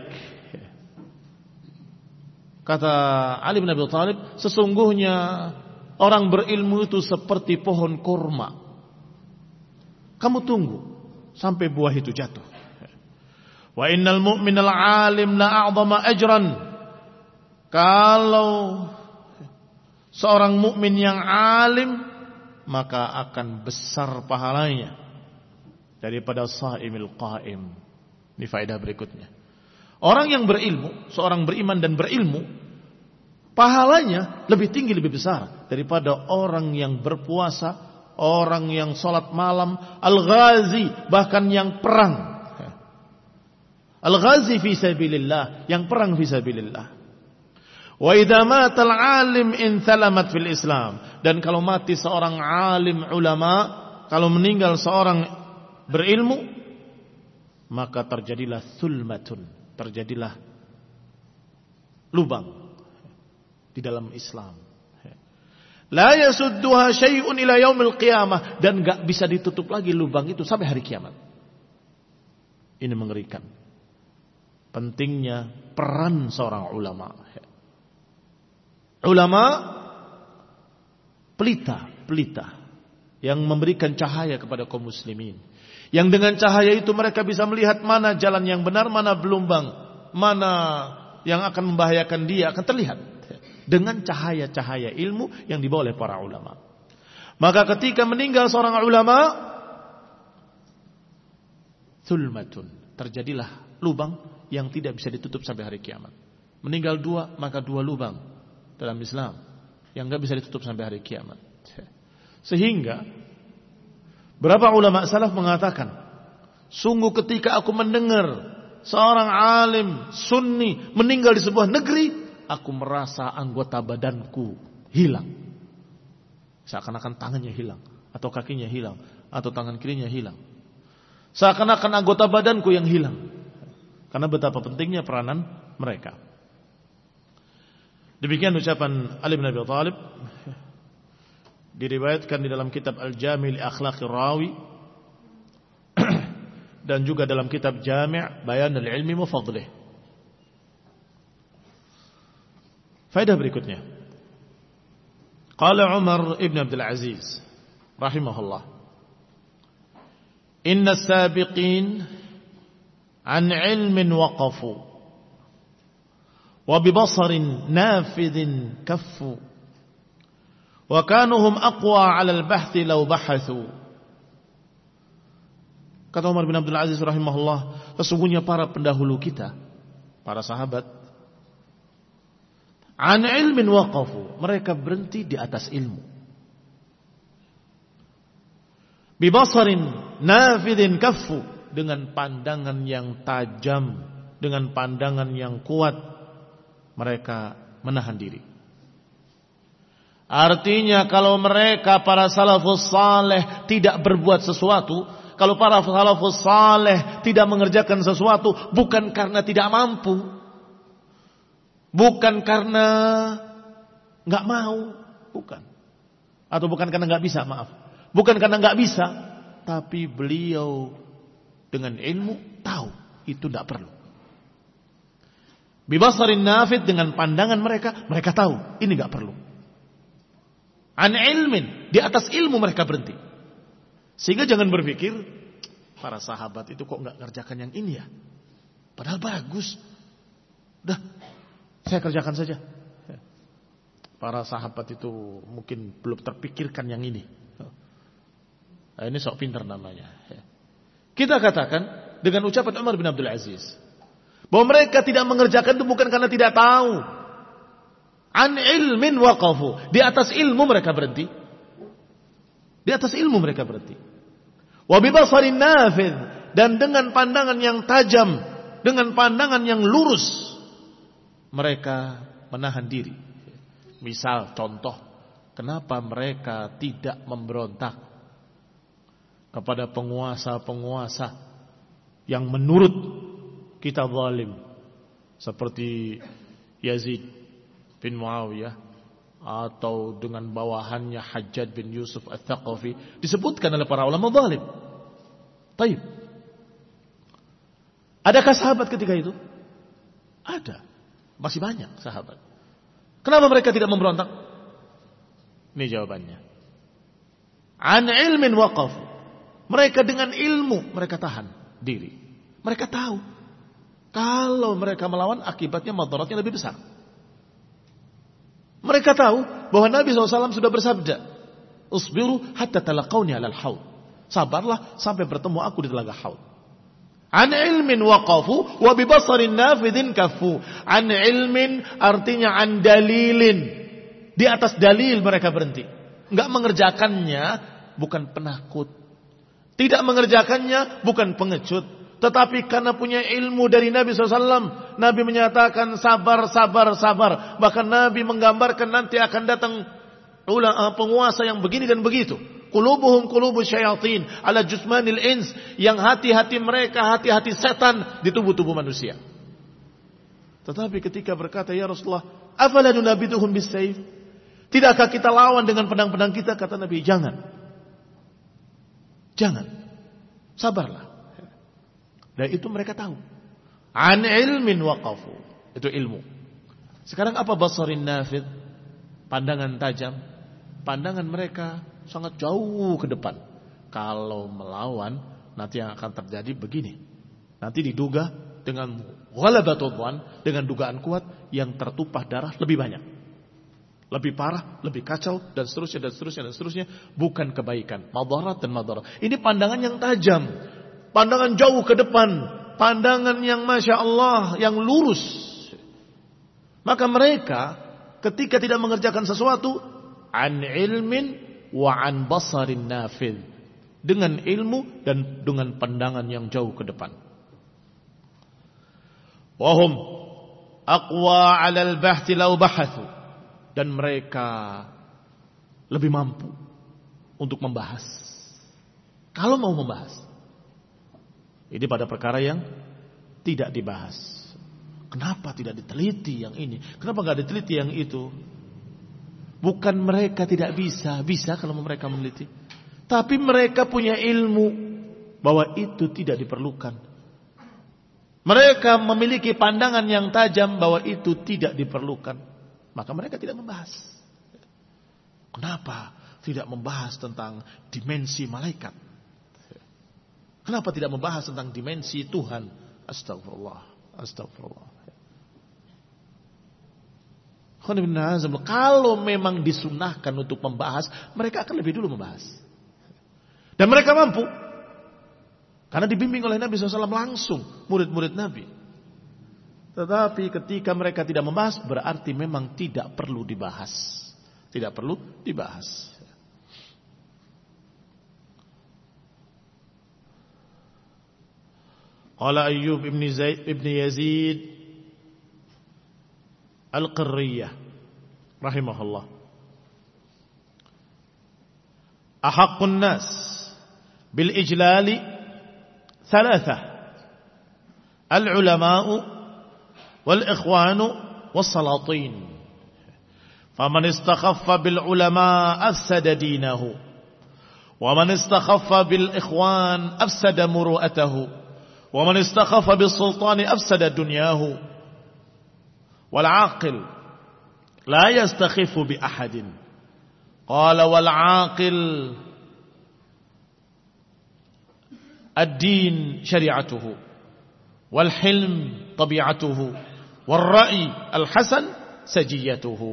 Kata Ali bin Abi Thalib, sesungguhnya orang berilmu itu seperti pohon kurma. Kamu tunggu sampai buah itu jatuh. Wa innal mu'minal 'alim la a'zama ajran. Kalau seorang mukmin yang alim, maka akan besar pahalanya daripada shaimil qaim. Ini faedah berikutnya. Orang yang berilmu, seorang beriman dan berilmu, pahalanya lebih tinggi, lebih besar daripada orang yang berpuasa, orang yang sholat malam, al-ghazi, bahkan yang perang. Al-ghazi fi sabilillah, yang perang fi sabilillah. Wa idza mata al-alim in thalamat fil Islam. Dan kalau mati seorang alim ulama, kalau meninggal seorang berilmu, maka terjadilah thulmatun, terjadilah lubang di dalam Islam. La yasudduha syai'un ila yaumil qiyamah, dan enggak bisa ditutup lagi lubang itu sampai hari kiamat. Ini mengerikan. Pentingnya peran seorang ulama. Ulama pelita yang memberikan cahaya kepada kaum muslimin. Yang dengan cahaya itu mereka bisa melihat mana jalan yang benar, mana belumbang, mana yang akan membahayakan dia, akan terlihat dengan cahaya-cahaya ilmu yang dibawa oleh para ulama. Maka ketika meninggal seorang ulama, thulmatun, terjadilah lubang yang tidak bisa ditutup sampai hari kiamat. Meninggal dua, maka dua lubang dalam Islam yang tidak bisa ditutup sampai hari kiamat. Sehingga berapa ulama salaf mengatakan, sungguh ketika aku mendengar seorang alim sunni meninggal di sebuah negeri, aku merasa anggota badanku hilang. Seakan-akan tangannya hilang, atau kakinya hilang, atau tangan kirinya hilang. Seakan-akan anggota badanku yang hilang. Karena betapa pentingnya peranan mereka. Demikian ucapan Ali bin Abi Thalib, diriwayatkan di dalam kitab Al-Jami' li Akhlaqir Rawi dan juga dalam kitab Jami' Bayan al-Ilmi wa Fadlih. Faedah berikutnya. Qala Umar ibn Abdul Aziz rahimahullah, inna as-sabiqin an ilmin waqafu wa bibasarin nafidhin kaffu wa kanuhum aqwa 'ala al-bahthi law bahathu. Kata Umar bin Abdul Aziz rahimahullah, sesungguhnya para pendahulu kita, para sahabat, an ilmin waqafu, mereka berhenti di atas ilmu. Bibasarin nafidhin kaffu, dengan pandangan yang tajam, dengan pandangan yang kuat, mereka menahan diri. Artinya kalau mereka para salafus saleh tidak berbuat sesuatu, kalau para salafus saleh tidak mengerjakan sesuatu, bukan karena tidak mampu, bukan karena nggak mau, bukan, atau bukan karena nggak bisa, maaf, bukan karena nggak bisa, tapi beliau dengan ilmu tahu itu tidak perlu. Bibasarin nafid, dengan pandangan mereka, mereka tahu ini nggak perlu. An ilmin, di atas ilmu mereka berhenti. Sehingga jangan berpikir para sahabat itu kok nggak kerjakan yang ini ya, padahal bagus. Udah, saya kerjakan saja. Para sahabat itu mungkin belum terpikirkan yang ini. Nah, ini sok pintar namanya. Kita katakan dengan ucapan Umar bin Abdul Aziz bahwa mereka tidak mengerjakan itu bukan karena tidak tahu. An ilmin waqafu, di atas ilmu mereka berhenti. Di atas ilmu mereka berhenti. Wa bibasarin nafidh, dan dengan pandangan yang tajam, dengan pandangan yang lurus, mereka menahan diri. Misal contoh, kenapa mereka tidak memberontak kepada penguasa-penguasa yang menurut kita zalim, seperti Yazid bin Muawiyah, atau dengan bawahannya Hajjaj bin Yusuf Al-Thaqafi, disebutkan oleh para ulama zalim. Taib. Adakah sahabat ketika itu? Ada. Masih banyak sahabat. Kenapa mereka tidak memberontak? Ini jawabannya. An ilmin waqaf. Mereka dengan ilmu mereka tahan diri. Mereka tahu kalau mereka melawan akibatnya madaratnya lebih besar. Mereka tahu bahwa Nabi SAW sudah bersabda, "Usbiru hatta talaqawni 'alal haud." Sabarlah sampai bertemu aku di telaga haud. An ilmin waqafu wa bibasarin nafidhin kaffu. An ilmin artinya an dalilin. Di atas dalil mereka berhenti. Enggak mengerjakannya bukan penakut. Tidak mengerjakannya bukan pengecut. Tetapi karena punya ilmu dari Nabi SAW. Nabi menyatakan sabar, sabar, sabar. Bahkan Nabi menggambarkan nanti akan datang penguasa yang begini dan begitu. Qulubuhum qulubu syayatin ala jusmanil ins, yang hati-hati mereka hati-hati setan di tubuh-tubuh manusia. Tetapi ketika berkata, ya Rasulullah, afala nunabiduhum bisayf? Tidakkah kita lawan dengan pedang-pedang kita? Kata Nabi, jangan. Jangan. Sabarlah. Dan itu mereka tahu. An ilmin waqafu. Itu ilmu. Sekarang apa basarin nafid? Pandangan tajam. Pandangan mereka sangat jauh ke depan. Kalau melawan, nanti yang akan terjadi begini. Nanti diduga dengan ghalabatul dhann, dengan dugaan kuat yang tertumpah darah lebih banyak. Lebih parah, lebih kacau, dan seterusnya, dan seterusnya, dan seterusnya. Bukan kebaikan. Madarat dan madarat. Ini pandangan yang tajam. Pandangan jauh ke depan. Pandangan yang Masya Allah, yang lurus. Maka mereka ketika tidak mengerjakan sesuatu, an ilmin wa an basarin nafid, dengan ilmu dan dengan pandangan yang jauh ke depan. Wahum aqwa 'alal bahthi law bahathu, dan mereka lebih mampu untuk membahas kalau mau membahas. Ini pada perkara yang tidak dibahas. Kenapa tidak diteliti yang ini? Kenapa enggak diteliti yang itu? Bukan mereka tidak bisa, bisa kalau mereka meneliti. Tapi mereka punya ilmu bahwa itu tidak diperlukan. Mereka memiliki pandangan yang tajam bahwa itu tidak diperlukan. Maka mereka tidak membahas. Kenapa tidak membahas tentang dimensi malaikat? Kenapa tidak membahas tentang dimensi Tuhan? Astagfirullah, astagfirullah. Kalau memang disunahkan untuk membahas, mereka akan lebih dulu membahas. Dan mereka mampu. Karena dibimbing oleh Nabi SAW langsung, murid-murid Nabi. Tetapi ketika mereka tidak membahas, berarti memang tidak perlu dibahas. Tidak perlu dibahas. Qala Ayyub ibn Yazid Al-Qirriyah rahimahullah, ahaqqun nas bil ijlali thalathah, al-ulama'u wal ikhwanu was salatin, faman istakhaffa bil ulama afsada dinahu, wa man istakhaffa bil ikhwan afsada muru'atahu, wa man istakhaffa bis sultani afsada dunyahu. والعاقل لا يستخف بأحد قال والعاقل الدين شريعته والحلم طبيعته والرأي الحسن سجيته.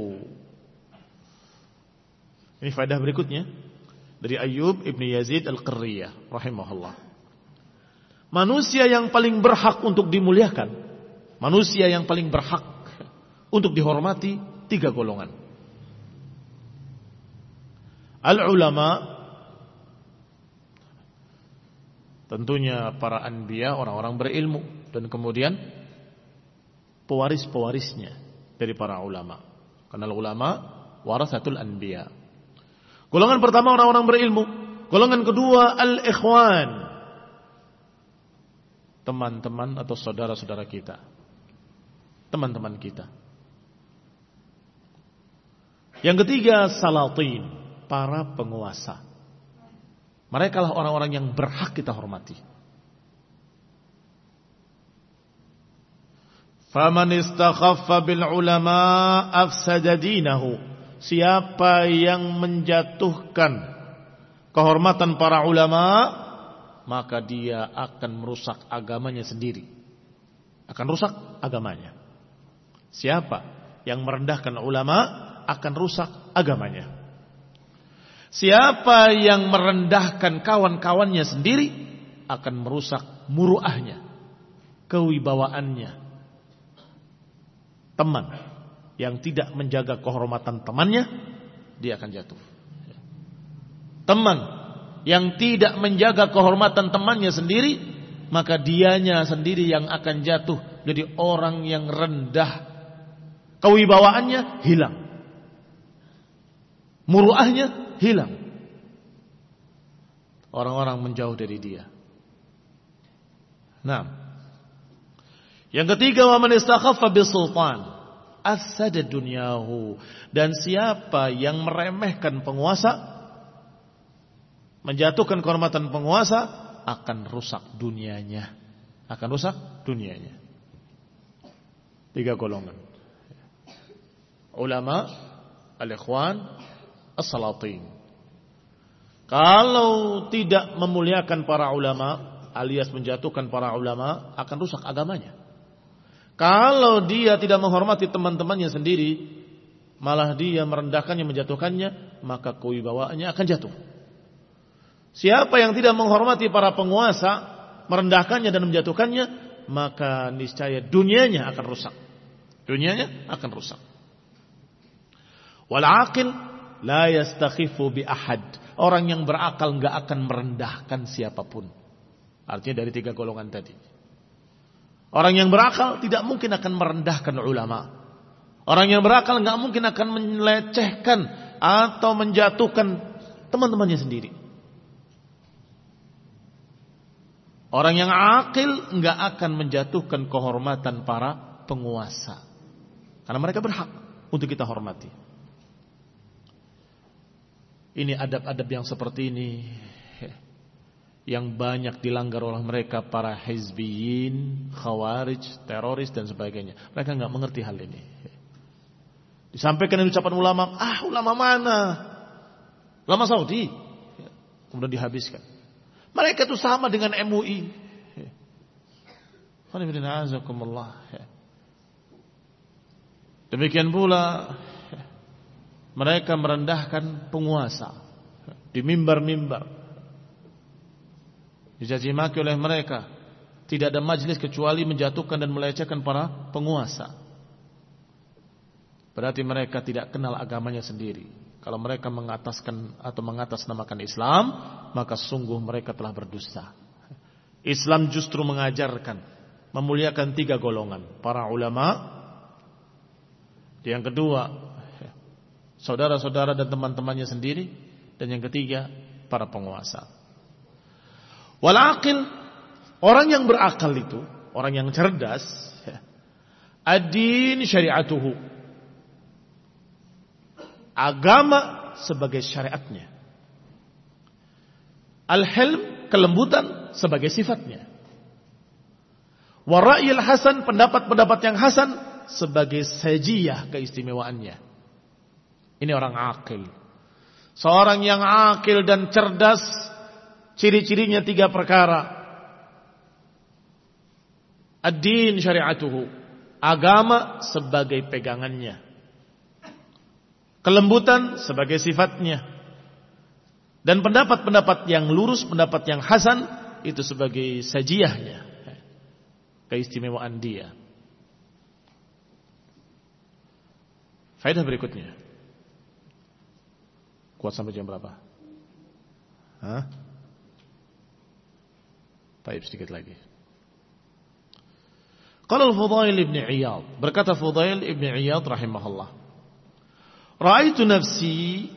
Ini faedah berikutnya dari Ayyub ibn Yazid Al-Qirriyah rahimahullah. Manusia yang paling berhak untuk dimuliakan, manusia yang paling berhak untuk dihormati, 3 golongan. Al-ulama, tentunya para anbiya, orang-orang berilmu, dan kemudian pewaris-pewarisnya dari para ulama. Karena ulama warasatul anbiya. Golongan pertama orang-orang berilmu. Golongan kedua al-ikhwan, teman-teman atau saudara-saudara kita, teman-teman kita. Yang ketiga salatin, para penguasa. Mereka lah orang-orang yang berhak kita hormati. Faman istakhaffa bil ulama afsada dinahu. Siapa yang menjatuhkan kehormatan para ulama, maka dia akan merusak agamanya sendiri. Akan rusak agamanya. Siapa yang merendahkan ulama akan rusak agamanya. Siapa yang merendahkan kawan-kawannya sendiri akan merusak muruahnya, kewibawaannya. Teman yang tidak menjaga kehormatan temannya, dia akan jatuh. Teman yang tidak menjaga kehormatan temannya sendiri, maka dianya sendiri yang akan jatuh jadi orang yang rendah. Kewibawaannya hilang, muruahnya hilang. Orang-orang menjauh dari dia. Nah, yang ketiga, wa man istakhaffa bisultan afsada dunyahu. Dan siapa yang meremehkan penguasa, menjatuhkan kehormatan penguasa, akan rusak dunianya. Akan rusak dunianya. 3 golongan. Ulama, al-ikhwan, as-salatin. Kalau tidak memuliakan para ulama, alias menjatuhkan para ulama, akan rusak agamanya. Kalau dia tidak menghormati teman-temannya sendiri, malah dia merendahkannya, menjatuhkannya, maka kewibawaannya akan jatuh. Siapa yang tidak menghormati para penguasa, merendahkannya dan menjatuhkannya, maka niscaya dunianya akan rusak. Dunianya akan rusak. Wal aqil la yastakhifu bi ahad. Orang yang berakal enggak akan merendahkan siapapun. Artinya dari 3 golongan tadi. Orang yang berakal tidak mungkin akan merendahkan ulama. Orang yang berakal enggak mungkin akan melecehkan atau menjatuhkan teman-temannya sendiri. Orang yang akil enggak akan menjatuhkan kehormatan para penguasa. Karena mereka berhak untuk kita hormati. Ini adab-adab yang seperti ini yang banyak dilanggar oleh mereka para hizbiyin, khawarij, teroris dan sebagainya. Mereka enggak mengerti hal ini. Disampaikan dengan ucapan ulama, ulama mana? Ulama Saudi. Kemudian dihabiskan. Mereka itu sama dengan MUI. Demikian pula mereka merendahkan penguasa di mimbar-mimbar. Dicaci maki oleh mereka. Tidak ada majlis kecuali menjatuhkan dan melecehkan para penguasa. Berarti mereka tidak kenal agamanya sendiri. Kalau mereka mengataskan atau mengatasnamakan Islam, maka sungguh mereka telah berdusta. Islam justru mengajarkan, memuliakan 3 golongan. Para ulama. Yang kedua, saudara-saudara dan teman-temannya sendiri. Dan yang ketiga, para penguasa. Wal aqil, orang yang berakal itu, orang yang cerdas, ad-din syari'atuhu, agama sebagai syariatnya. Al-hilm, kelembutan sebagai sifatnya. Wa ra'yil hasan, pendapat-pendapat yang hasan sebagai sajiyah, keistimewaannya. Ini orang akil. Seorang yang akil dan cerdas, ciri-cirinya 3 perkara. Ad-din syari'atuhu, agama sebagai pegangannya. Kelembutan sebagai sifatnya. Dan pendapat-pendapat yang lurus, pendapat yang hasan, itu sebagai sajiyahnya, keistimewaan dia. Faedah berikutnya. Kuat sampai jam berapa? Baik, sedikit lagi. Qala al-Fudail ibn Iyad, berkata Fudail ibn Iyad rahimahullah, ra'aitu nafsi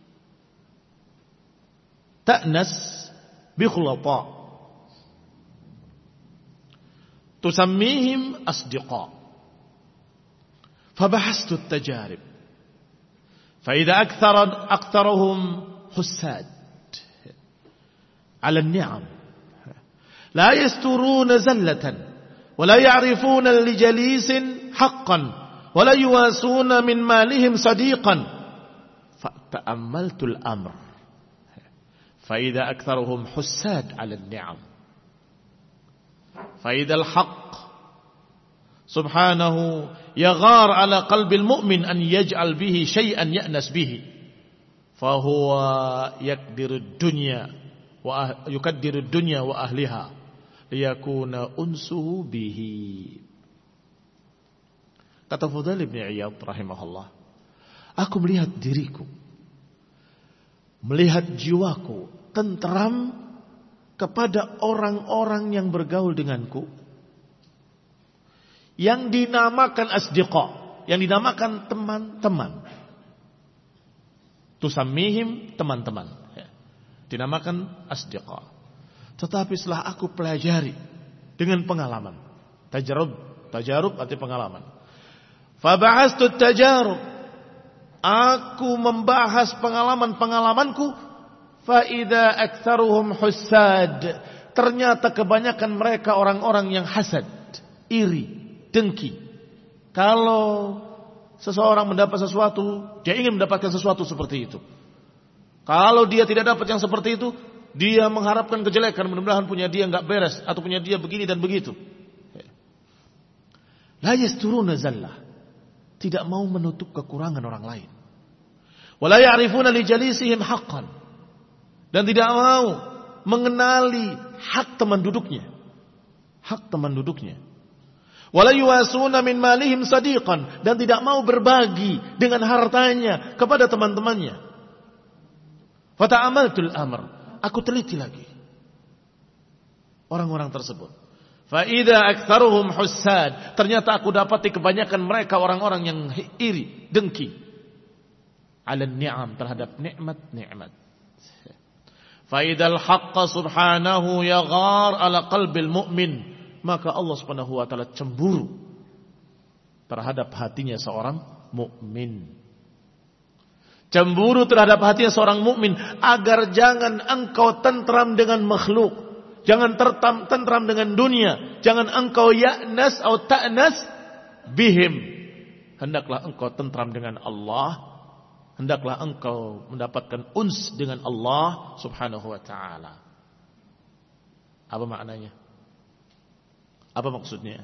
ta'nas bi khulata tusammihim asdiqa fabahastu at-tajarib fa idza aktharuhum hussad 'ala an-ni'am la yasturuna zallatan wa la ya'rifuna li-jalisin haqqan wa la yuwasuna min malihim sadiqan fa ta'ammaltu al-amr fa idza aktharuhum hussad 'ala an-ni'am fa idza al-haqq subhanahu yaghar 'ala qalbi al-mu'min an yaj'al bihi shay'an ya'nas bihi fa huwa yukaddiru ad-dunya wa ahliha liyakuna unsuhu bihi. Kata Fudail bin Iyad rahimahullah, aku melihat diriku, melihat jiwaku tentram kepada orang-orang yang bergaul denganku, yang dinamakan asdiqa, yang dinamakan teman-teman. Tusammihim teman-teman, dinamakan asdiqa. Tetapi setelah aku pelajari dengan pengalaman, tajarub arti pengalaman. Faba'astu tajarub, aku membahas pengalaman-pengalamanku. Fa'idha aktsaruhum hussad, ternyata kebanyakan mereka orang-orang yang hasad, iri, dengki. Kalau seseorang mendapat sesuatu, dia ingin mendapatkan sesuatu seperti itu. Kalau dia tidak dapat yang seperti itu, dia mengharapkan kejelekan, mudah-mudahan punya dia enggak beres atau punya dia begini dan begitu. La yasturuna zallah, tidak mau menutup kekurangan orang lain. Wala ya'rifuna li jalisihim haqqan, dan tidak mau mengenali hak teman duduknya. Hak teman duduknya. Wala yuwasuna min malihim sadiqan, dan tidak mau berbagi dengan hartanya kepada teman-temannya. Fata'amaltul amr, aku teliti lagi orang-orang tersebut. Fa'idha aktsaruhum hussad, ternyata aku dapati kebanyakan mereka orang-orang yang iri, dengki. Ala ni'am, terhadap nikmat-nikmat. Fa'idhal haqqa subhanahu yaghar ala qalbil mu'min, maka Allah subhanahu wa ta'ala cemburu terhadap hatinya seorang mukmin. Cemburu terhadap hatinya seorang mukmin, agar jangan engkau tentram dengan makhluk, jangan tentram dengan dunia, jangan engkau ya'nas atau ta'nas bihim. Hendaklah engkau tentram dengan Allah, hendaklah engkau mendapatkan uns dengan Allah subhanahu wa ta'ala. Apa maknanya? Apa maksudnya?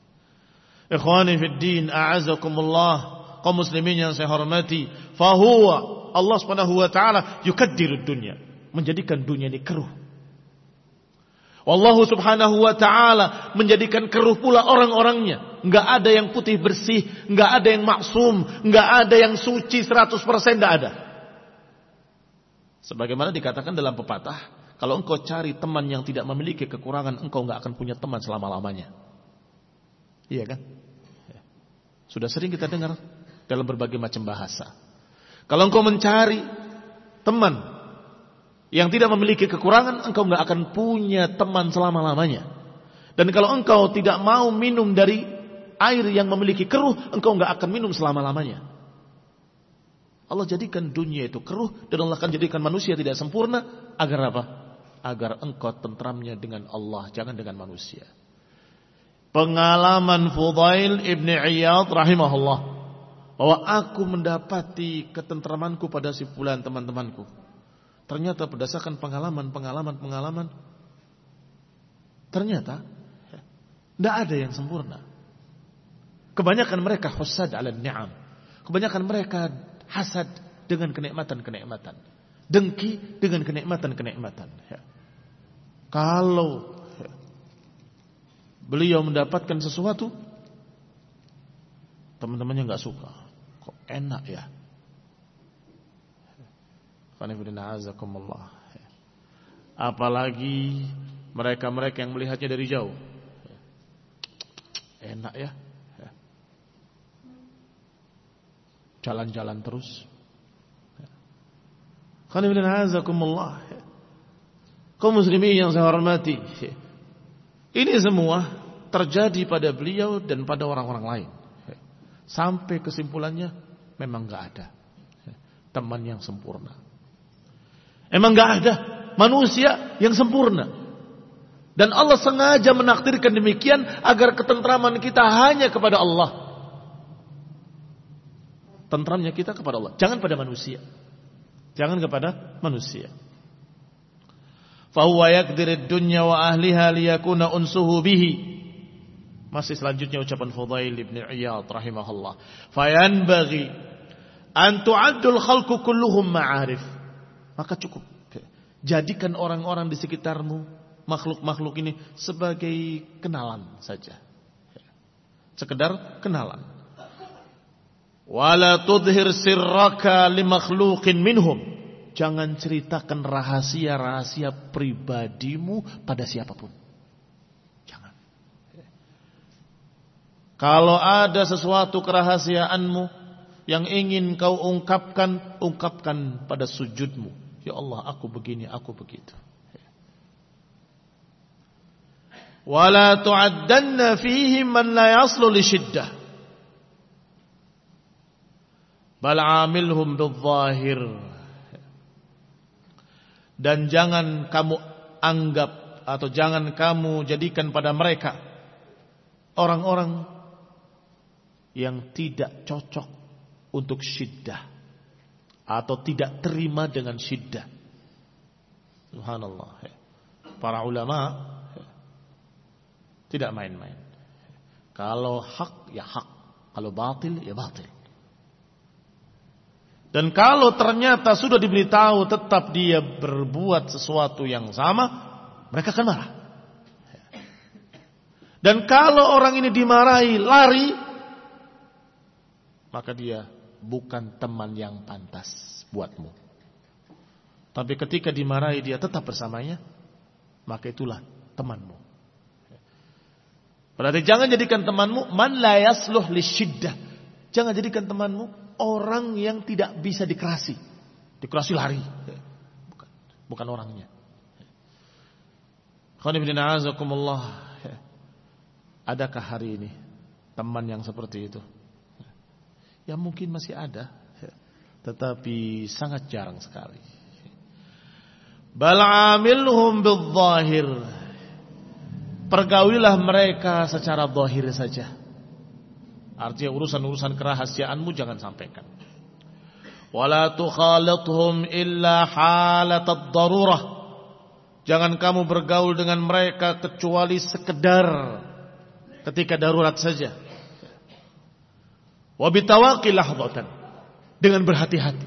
Ikhwani fid din, a'azakumullah, kaum muslimin yang saya hormati, fahuwa, Allah subhanahu wa ta'ala yukaddirud dunya, menjadikan dunia ini keruh. Wallahu subhanahu wa ta'ala menjadikan keruh pula orang-orangnya. Enggak ada yang putih bersih, enggak ada yang maksum, enggak ada yang suci 100%, enggak ada. Sebagaimana dikatakan dalam pepatah, kalau engkau cari teman yang tidak memiliki kekurangan, engkau enggak akan punya teman selama-lamanya. Iya kan? Sudah sering kita dengar dalam berbagai macam bahasa. Kalau engkau mencari teman yang tidak memiliki kekurangan, engkau enggak akan punya teman selama-lamanya. Dan kalau engkau tidak mau minum dari air yang memiliki keruh, engkau enggak akan minum selama-lamanya. Allah jadikan dunia itu keruh, dan Allah akan jadikan manusia tidak sempurna. Agar apa? Agar engkau tentramnya dengan Allah, jangan dengan manusia. Pengalaman Fudail ibn Iyad rahimahullah, bahwa aku mendapati ketentramanku pada si fulan teman-temanku. Ternyata berdasarkan pengalaman, ternyata tidak ada yang sempurna. Kebanyakan mereka husad ala ni'am, kebanyakan mereka hasad dengan kenikmatan-kenikmatan, dengki dengan kenikmatan-kenikmatan. Kalau beliau mendapatkan sesuatu, teman-temannya nggak suka, kok enak ya. Apalagi mereka-mereka yang melihatnya dari jauh, enak ya, jalan-jalan terus. Kaum muslimin yang saya hormati, ini semua terjadi pada beliau dan pada orang-orang lain. Sampai kesimpulannya, memang gak ada teman yang sempurna. Emang gak ada manusia yang sempurna. Dan Allah sengaja menakdirkan demikian agar ketentraman kita hanya kepada Allah. Tentramnya kita kepada Allah, jangan pada manusia. Jangan kepada manusia. Fahuwa yaqdirid dunya wa ahliha liyakuna unsuhu bihi. Masih selanjutnya ucapan Fudail ibn Iyad rahimahullah. Fayanbaghi an tu'addul khalqu kulluhum ma'arif. Maka cukup, jadikan orang-orang di sekitarmu makhluk-makhluk ini sebagai kenalan saja. Sekedar kenalan. Wala tudhir sirraka li makhluqin minhum. Jangan ceritakan rahasia-rahasia pribadimu pada siapapun. Jangan. Kalau ada sesuatu kerahasiaanmu yang ingin kau ungkapkan, ungkapkan pada sujudmu. Ya Allah, aku begini, aku begitu. Wala tu'addanna fihi man la yaslu li syiddah. Bal 'amilhum bil-zahir. Dan jangan kamu anggap atau jangan kamu jadikan pada mereka orang-orang yang tidak cocok untuk syiddah atau tidak terima dengan syiddah. Subhanallah. Para ulama tidak main-main. Kalau hak ya hak, kalau batil ya batil. Dan kalau ternyata sudah diberitahu tetap dia berbuat sesuatu yang sama, mereka akan marah. Dan kalau orang ini dimarahi lari, maka dia bukan teman yang pantas buatmu. Tapi ketika dimarahi dia tetap bersamanya, maka itulah temanmu. Berarti jangan jadikan temanmu man la yasluh lisyiddah. Jangan jadikan temanmu orang yang tidak bisa dikerasi. Dikerasi lari. Bukan orangnya. Khonibina azakumullah. Adakah hari ini teman yang seperti itu? Ya mungkin masih ada. Tetapi sangat jarang sekali. Bal amilhum bil-zahir. Pergaulilah mereka secara zahir saja. Artinya urusan-urusan kerahasiaanmu jangan sampaikan. Wala tukhalithum illa halatad darurah. Jangan kamu bergaul dengan mereka kecuali sekedar ketika darurat saja. Wa bitawaqi lahdatan. Dengan berhati-hati.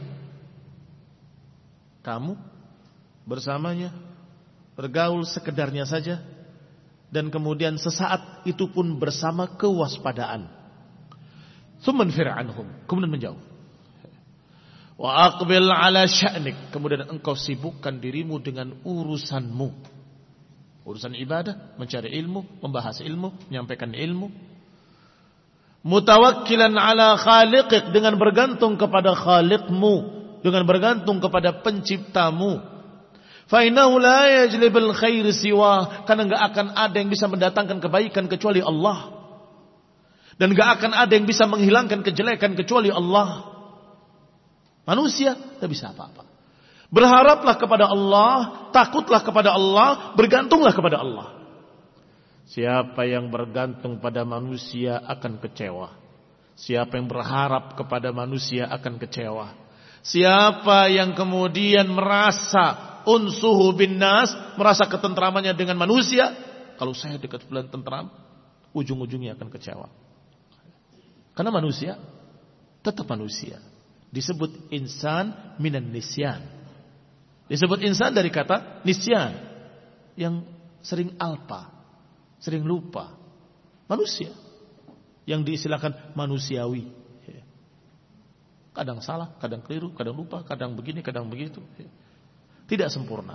Kamu bersamanya bergaul sekedarnya saja dan kemudian sesaat itu pun bersama kewaspadaan. Tsumman fir'anhum, kemudian menjauh. Wa aqbil ala sya'nik, kemudian engkau sibukkan dirimu dengan urusanmu. Urusan ibadah, mencari ilmu, membahas ilmu, menyampaikan ilmu. Mutawakkilan ala khaliqik, dengan bergantung kepada khaliqmu, dengan bergantung kepada penciptamu. Fa innahu la yajlibul khair siwa, karena enggak akan ada yang bisa mendatangkan kebaikan kecuali Allah. Dan gak akan ada yang bisa menghilangkan kejelekan kecuali Allah. Manusia tak bisa apa-apa. Berharaplah kepada Allah, takutlah kepada Allah, bergantunglah kepada Allah. Siapa yang bergantung pada manusia akan kecewa. Siapa yang berharap kepada manusia akan kecewa. Siapa yang kemudian merasa unsuhu bin nas, merasa ketentramannya dengan manusia, kalau saya dekat bulan tentram, ujung-ujungnya akan kecewa. Karena manusia tetap manusia. Disebut insan minan nisyan. Disebut insan dari kata nisyan, yang sering alpa, sering lupa. Manusia yang diistilahkan manusiawi. Kadang salah, kadang keliru, kadang lupa, kadang begini, kadang begitu. Tidak sempurna.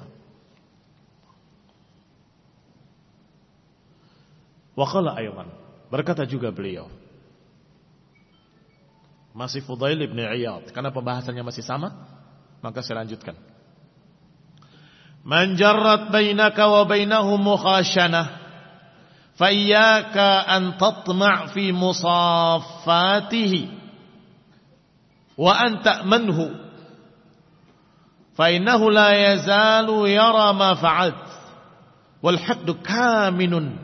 Wa qala ayman, berkata juga beliau, masih Fudail ibn Iyad, karena pembahasannya masih sama, maka saya lanjutkan. Man jarrat bainaka wa bainahu mukhashanah, fa iyyaka an tatma' fi musaffatihi wa an ta'manhu, fa innahu la yazalu yara ma fa'alt wal haqqu kaminun.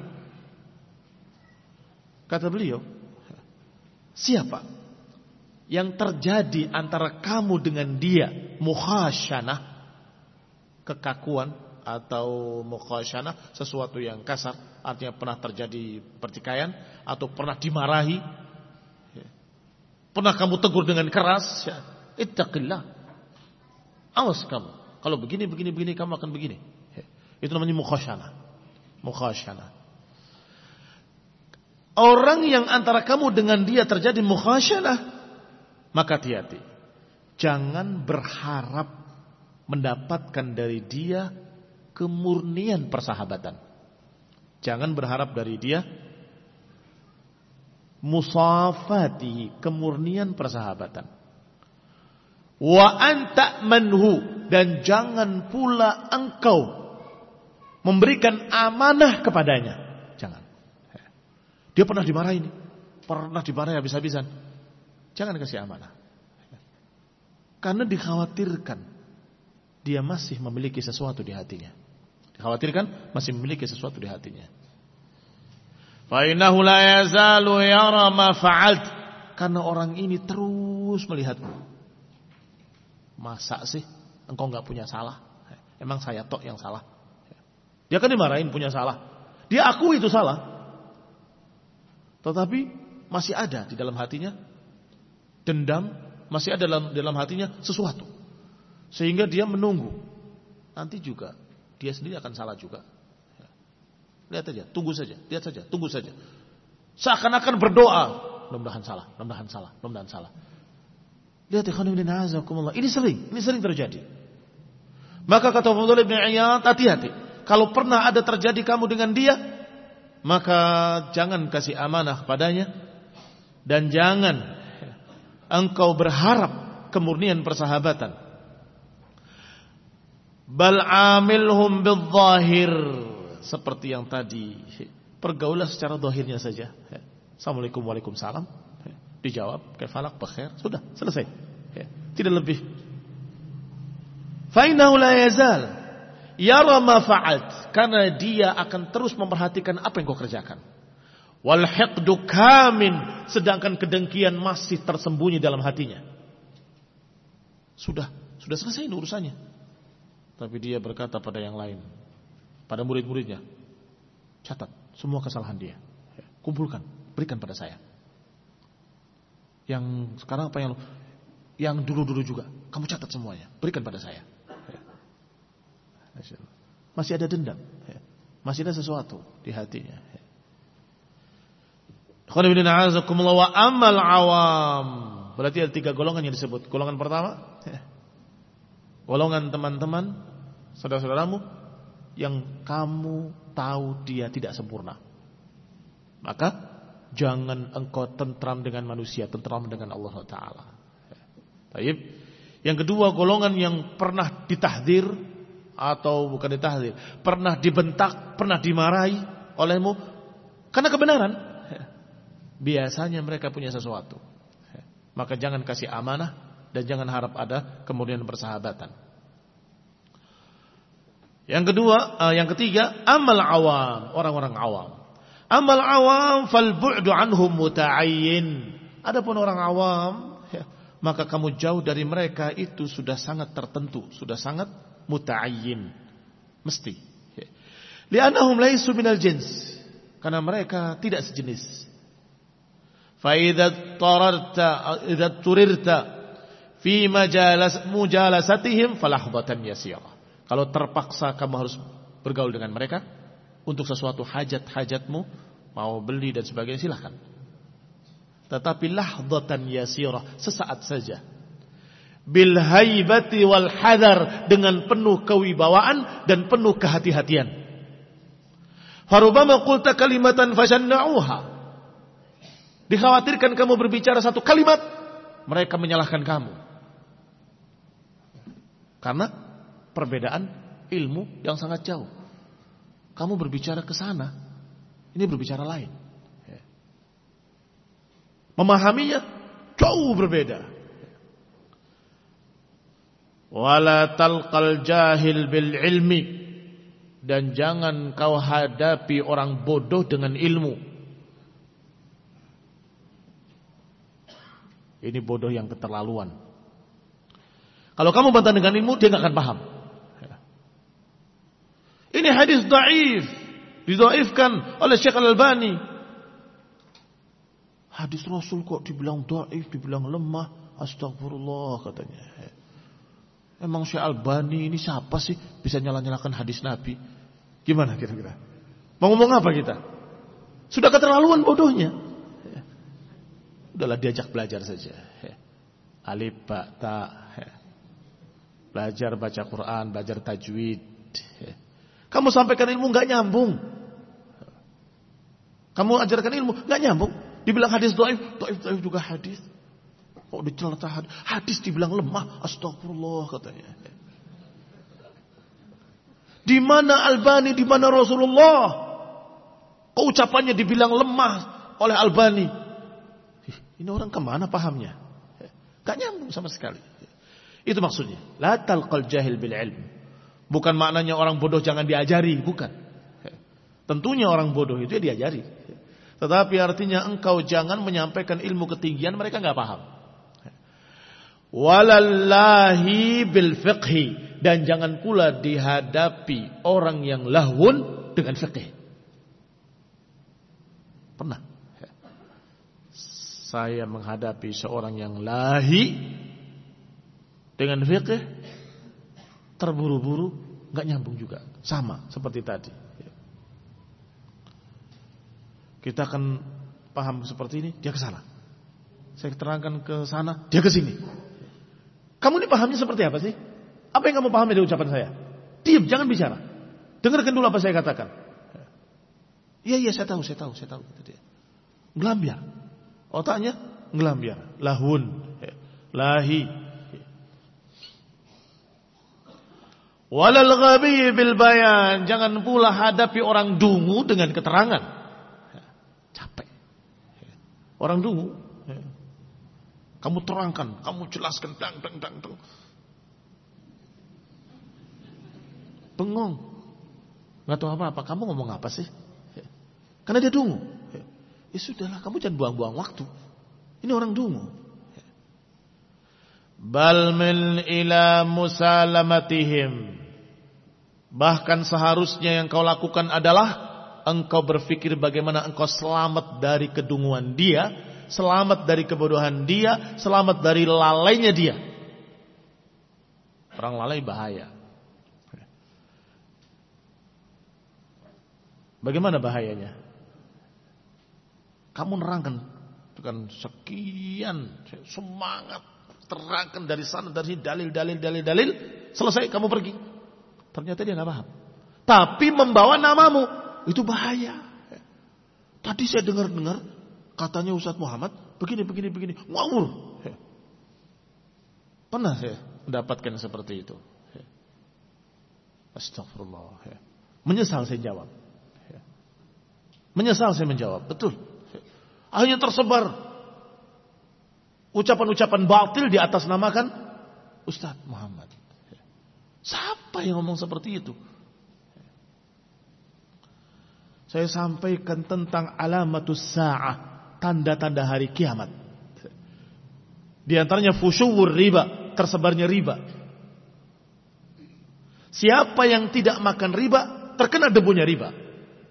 Kata beliau, siapa yang terjadi antara kamu dengan dia mukhasyanah, kekakuan, atau mukhasyanah sesuatu yang kasar, artinya pernah terjadi pertikaian atau pernah dimarahi, pernah kamu tegur dengan keras, ya, ittaqillah, awas kamu, kalau begini kamu akan begini. Itu namanya mukhasyanah. Mukhasyalah. Orang yang antara kamu dengan dia terjadi mukhasyalah, maka hati-hati. Jangan berharap mendapatkan dari dia kemurnian persahabatan. Jangan berharap dari dia musafati, kemurnian persahabatan. Wa anta manhu, dan jangan pula engkau memberikan amanah kepadanya. Jangan. Dia pernah dimarahi habis-habisan. Jangan kasih amanah. Karena dikhawatirkan dia masih memiliki sesuatu di hatinya. Dikhawatirkan masih memiliki sesuatu di hatinya. Fa innahu la yazalu yara ma fa'alt. Karena orang ini terus melihatmu. Masa sih engkau enggak punya salah? Emang saya tok yang salah? Dia kan dimarahin punya salah. Dia akui itu salah. Tetapi masih ada di dalam hatinya dendam, masih ada dalam hatinya sesuatu. Sehingga dia menunggu. Nanti juga dia sendiri akan salah juga. Lihat saja, tunggu saja, lihat saja, tunggu saja. Seakan-akan berdoa, mudah-mudahan salah. Lihat ikhwan fillah azakumullah, ini sering terjadi. Maka kata Fudhail bin Iyad, hati-hati. Kalau pernah ada terjadi kamu dengan dia, maka jangan kasih amanah padanya, dan jangan engkau berharap kemurnian persahabatan. Bal amilhum bidzahir, seperti yang tadi, pergaulah secara zahirnya saja. Assalamualaikum, waalaikumsalam, dijawab kaifalak bakhair, sudah selesai. Tidak lebih. Fa innahu la yazal yara ma fa'alt, karena dia akan terus memperhatikan apa yang kau kerjakan. Wal hiqdu kamin, sedangkan kedengkian masih tersembunyi dalam hatinya. Sudah selesai urusannya. Tapi dia berkata pada yang lain, pada murid-muridnya, catat semua kesalahan dia, kumpulkan, berikan pada saya. Yang sekarang apa yang dulu-dulu juga, kamu catat semuanya, berikan pada saya. Masih ada dendam, masih ada sesuatu di hatinya. Wa amal awam, berarti ada 3 golongan yang disebut. Golongan pertama, golongan teman-teman, saudara-saudaramu yang kamu tahu dia tidak sempurna. Maka jangan engkau tentram dengan manusia, tentram dengan Allah Ta'ala. Baik. Yang kedua, golongan yang pernah ditahdir, atau bukan ditahdir, pernah dibentak, pernah dimarahi olehmu karena kebenaran. Biasanya mereka punya sesuatu. Maka jangan kasih amanah dan jangan harap ada kemudian persahabatan. Yang ketiga, amal awam, orang-orang awam. Amal awam fal bu'du anhum muta'ayyin. Adapun orang awam, maka kamu jauh dari mereka itu sudah sangat tertentu, sudah sangat muta'ayyin, mesti. Li'annahum laisu minal jins, karena mereka tidak sejenis. Fa idza turirta fi mujalasatihim falahbatan yasira. Kalau terpaksa kamu harus bergaul dengan mereka untuk sesuatu hajat-hajatmu, mau beli dan sebagainya, silahkan. Tetapi lahdatan yasira, sesaat saja. Bil haibati wal hadar, dengan penuh kewibawaan dan penuh kehati-hatian. Farubama qulta kalimatan fashanna'uha. Dikhawatirkan kamu berbicara satu kalimat, mereka menyalahkan kamu. Karena perbedaan ilmu yang sangat jauh. Kamu berbicara ke sana, ini berbicara lain. Memahaminya jauh berbeda. Wala talqal jahil bil ilmi, dan jangan kau hadapi orang bodoh dengan ilmu. Ini bodoh yang keterlaluan. Kalau kamu bantah dengan ilmu, dia nggak akan paham. Ini hadis dhaif, didhaifkan oleh Syekh Al-Albani. Hadis Rasul kok dibilang dhaif, dibilang lemah, astagfirullah katanya. Emang Syekh Al-Albani ini siapa sih bisa nyalah-nyalahkan hadis Nabi? Gimana kira-kira? Mau ngomong apa kita? Sudah keterlaluan bodohnya. Udahlah diajak belajar saja. Alif, ba, ta. Belajar baca Quran, belajar tajwid. Kamu sampaikan ilmu nggak nyambung. Kamu ajarkan ilmu nggak nyambung. Dibilang hadis dhaif, dhaif juga hadis. Kok dicelah hadis dibilang lemah, astagfirullah katanya. Di mana Albani, di mana Rasulullah? Kok ucapannya dibilang lemah oleh Albani? Ini orang kemana pahamnya? Gak nyambung sama sekali. Itu maksudnya. La talqal jahil bil ilm. Bukan maknanya orang bodoh jangan diajari, bukan. Tentunya orang bodoh itu ya diajari. Tetapi artinya engkau jangan menyampaikan ilmu ketinggian mereka gak paham. Walallahi bil fiqhi. Dan jangan pula dihadapi orang yang lahun dengan fiqh. Pernah saya menghadapi seorang yang lahi dengan fiqh, terburu-buru, gak nyambung juga. Sama seperti tadi. Kita akan paham seperti ini, dia ke sana. Saya terangkan ke sana, dia ke sini. Kamu ini pahamnya seperti apa sih? Apa yang kamu pahami dari ucapan saya? Diam, jangan bicara. Dengarkan dulu apa saya katakan. Iya, saya tahu. Ngelambiar. Otaknya ngelambiar. Lahun. Lahi. Walal ghabi bil bayan. Jangan pula hadapi orang dungu dengan keterangan. Capek. Orang dungu. Kamu terangkan, kamu jelaskan, dang. Bengong. Gak tahu apa-apa. Kamu ngomong apa sih? Karena dia dungu. Ya sudahlah, kamu jangan buang-buang waktu. Ini orang dungu. Bal min ila musalamatihim. Bahkan seharusnya yang kau lakukan adalah engkau berpikir bagaimana engkau selamat dari kedunguan dia, selamat dari kebodohan dia, selamat dari lalainya dia. Orang lalai bahaya. Bagaimana bahayanya? Kamu nerangkan dengan sekian semangat, terangkan dari sana dari sini dalil, selesai kamu pergi. Ternyata dia nggak paham. Tapi membawa namamu itu bahaya. Tadi saya dengar katanya Ustadz Muhammad begini, ngawur. Pernah saya mendapatkan seperti itu. Astagfirullah. Menyesal saya jawab. Menyesal saya menjawab, betul. Akhirnya tersebar ucapan-ucapan batil di atas namakan Ustadz Muhammad. Siapa yang ngomong seperti itu? Saya sampaikan tentang alamatus sa'ah, tanda-tanda hari kiamat. Di antaranya fusyuwur riba, tersebarnya riba. Siapa yang tidak makan riba, terkena debunya riba.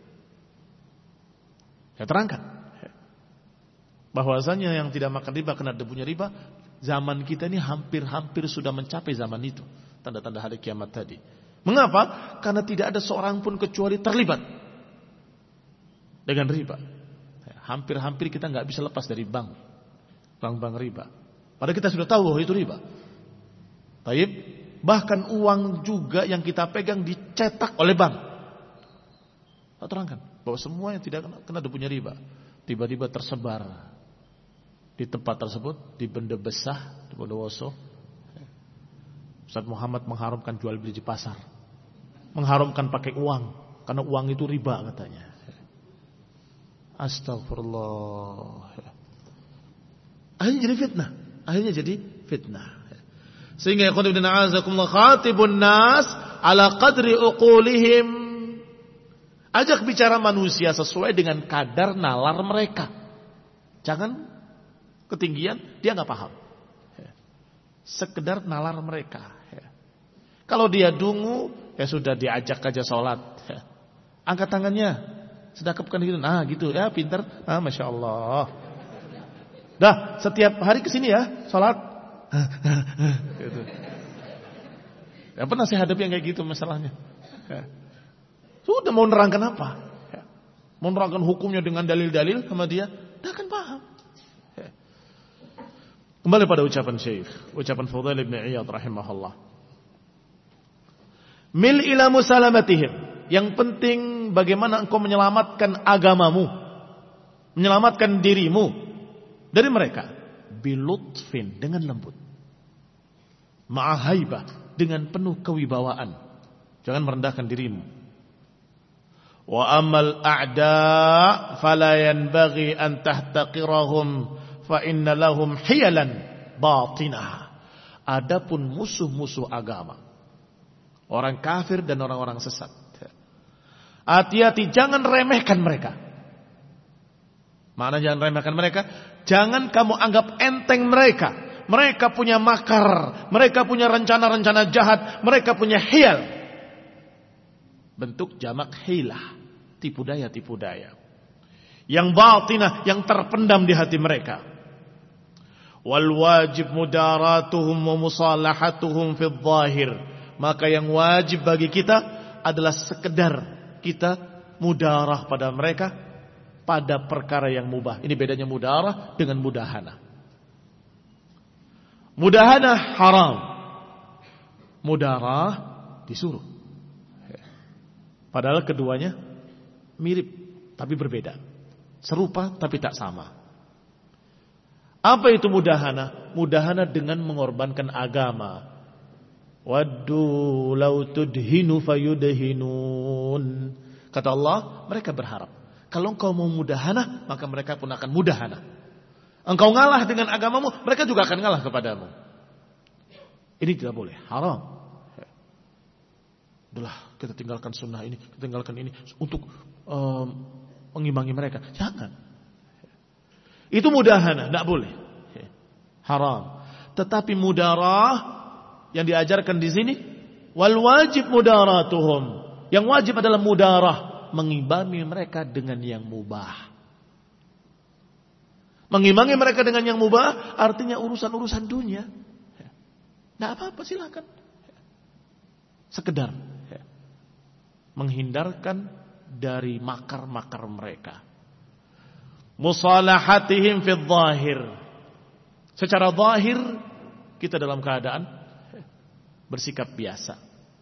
Saya terangkan bahwasanya yang tidak makan riba kena debunya riba. Zaman kita ini hampir sudah mencapai zaman itu, tanda-tanda hari kiamat tadi. Mengapa? Karena tidak ada seorang pun kecuali terlibat dengan riba. Hampir kita nggak bisa lepas dari bank riba. Padahal kita sudah tahu bahwa itu riba. Taib, bahkan uang juga yang kita pegang dicetak oleh bank. Saya terangkan bahwa semua yang tidak kena debunya riba tiba-tiba tersebar di tempat tersebut, di Benda Besah, di Bondowoso. Ustadz Muhammad mengharamkan jual beli di pasar, mengharamkan pakai uang karena uang itu riba katanya. Astagfirullah. Akhirnya jadi fitnah. Sehingga ya qul inna a'azakumullah khatibun nas ala qadri uqulihim. Ajak bicara manusia sesuai dengan kadar nalar mereka. Jangan ketinggian, dia nggak paham. Sekedar nalar mereka. Kalau dia dungu, ya sudah diajak aja sholat. Angkat tangannya, sedekapkan gitu. Nah gitu ya, pintar. Ah, Masya Allah. Dah, setiap hari kesini ya, sholat. Gitu. Ya pernah saya hadapi yang kayak gitu masalahnya. Sudah mau nerangkan apa? menerangkan hukumnya dengan dalil-dalil sama dia, dia akan paham. Kembali pada ucapan Syekh, ucapan Fudail bin Iyad rahimahullah. Mil ila musalamatihim. Yang penting bagaimana engkau menyelamatkan agamamu, menyelamatkan dirimu dari mereka. Bilutfin, dengan lembut. Ma'ahaibah, dengan penuh kewibawaan. Jangan merendahkan dirimu. Wa amal a'da fala yanbaghi an tahtaqirahum fa inna lahum hiyalan batinah. Adapun musuh-musuh agama, orang kafir dan orang-orang sesat, hati-hati, jangan remehkan mereka. Mana jangan remehkan mereka? Jangan kamu anggap enteng mereka. Mereka punya makar, mereka punya rencana-rencana jahat, mereka punya hiyal. Bentuk jamak hilah, tipu daya-tipu daya. Yang batinah, yang terpendam di hati mereka. Wal wajib mudaratuhum wa musalahatuhum fil zahir. Maka yang wajib bagi kita adalah sekedar kita mudarah pada mereka pada perkara yang mubah. Ini bedanya mudarah dengan mudahana. Mudahana haram, mudarah disuruh. Padahal keduanya mirip tapi berbeda, serupa tapi tak sama. Apa itu mudahana? Mudahana dengan mengorbankan agama. Waddu law tudhinu fayudhinun. Kata Allah, mereka berharap kalau engkau mau mudahana, maka mereka pun akan mudahana. Engkau ngalah dengan agamamu, mereka juga akan ngalah kepadamu. Ini tidak boleh, haram. Udahlah, kita tinggalkan sunnah ini, kita tinggalkan ini untuk mengimbangi mereka. Jangan. Itu mudahana, tidak boleh. Haram. Tetapi mudarah yang diajarkan di sini, wal wajib mudaratuhum. Yang wajib adalah mudarah, mengimbangi mereka dengan yang mubah. Mengimbangi mereka dengan yang mubah artinya urusan-urusan dunia. Tidak apa-apa, silakan. Sekedar menghindarkan dari makar-makar mereka. Musalahatihim fil zahir. Secara zahir kita dalam keadaan bersikap biasa.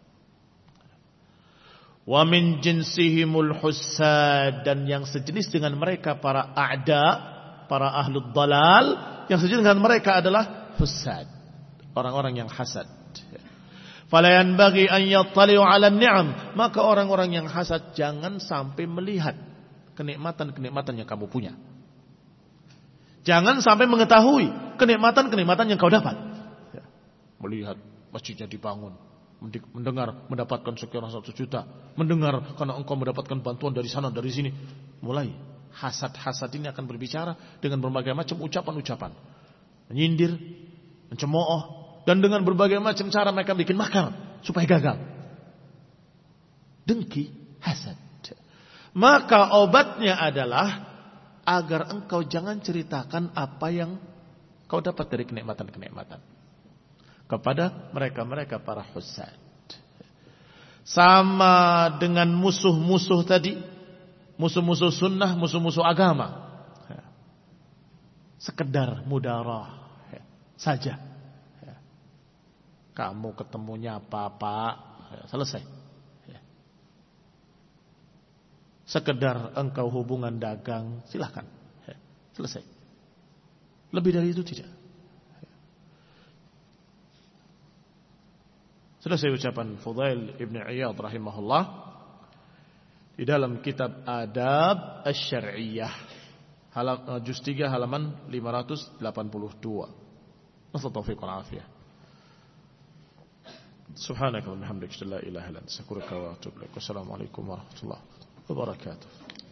Wa min jinsihimul hussad, dan yang sejenis dengan mereka para a'da, para ahlud dalal, yang sejenis dengan mereka adalah hussad, orang-orang yang hasad. Fala yanbaghi an yattali'u 'ala an-ni'am, maka orang-orang yang hasad jangan sampai melihat kenikmatan-kenikmatan yang kamu punya. Jangan sampai mengetahui kenikmatan-kenikmatan yang kau dapat. Melihat masjidnya dibangun, mendengar mendapatkan sekian 1 juta, mendengar karena engkau mendapatkan bantuan dari sana dari sini. Mulai hasad-hasad ini akan berbicara dengan berbagai macam ucapan-ucapan, menyindir, mencemooh, dan dengan berbagai macam cara mereka bikin makar supaya gagal. Dengki, hasad. Maka obatnya adalah agar engkau jangan ceritakan apa yang kau dapat dari kenikmatan-kenikmatan kepada mereka-mereka para hussad. Sama dengan musuh-musuh tadi, musuh-musuh sunnah, musuh-musuh agama. Sekedar mudarah saja. Kamu ketemunya apa-apa, selesai. Sekedar engkau hubungan dagang, silahkan, selesai. Lebih dari itu tidak. Selesai ucapan Fudail ibn Iyad rahimahullah di dalam kitab Adab Asy-Syar'iyyah, juz 3 halaman 582. Nasallahu taufiq wal afiyah. Subhanaka wa bihamdika la ilaha illa anta astaghfiruka wa atubu ilaik. Wassalamu alaikum warahmatullahi wabarakatuh.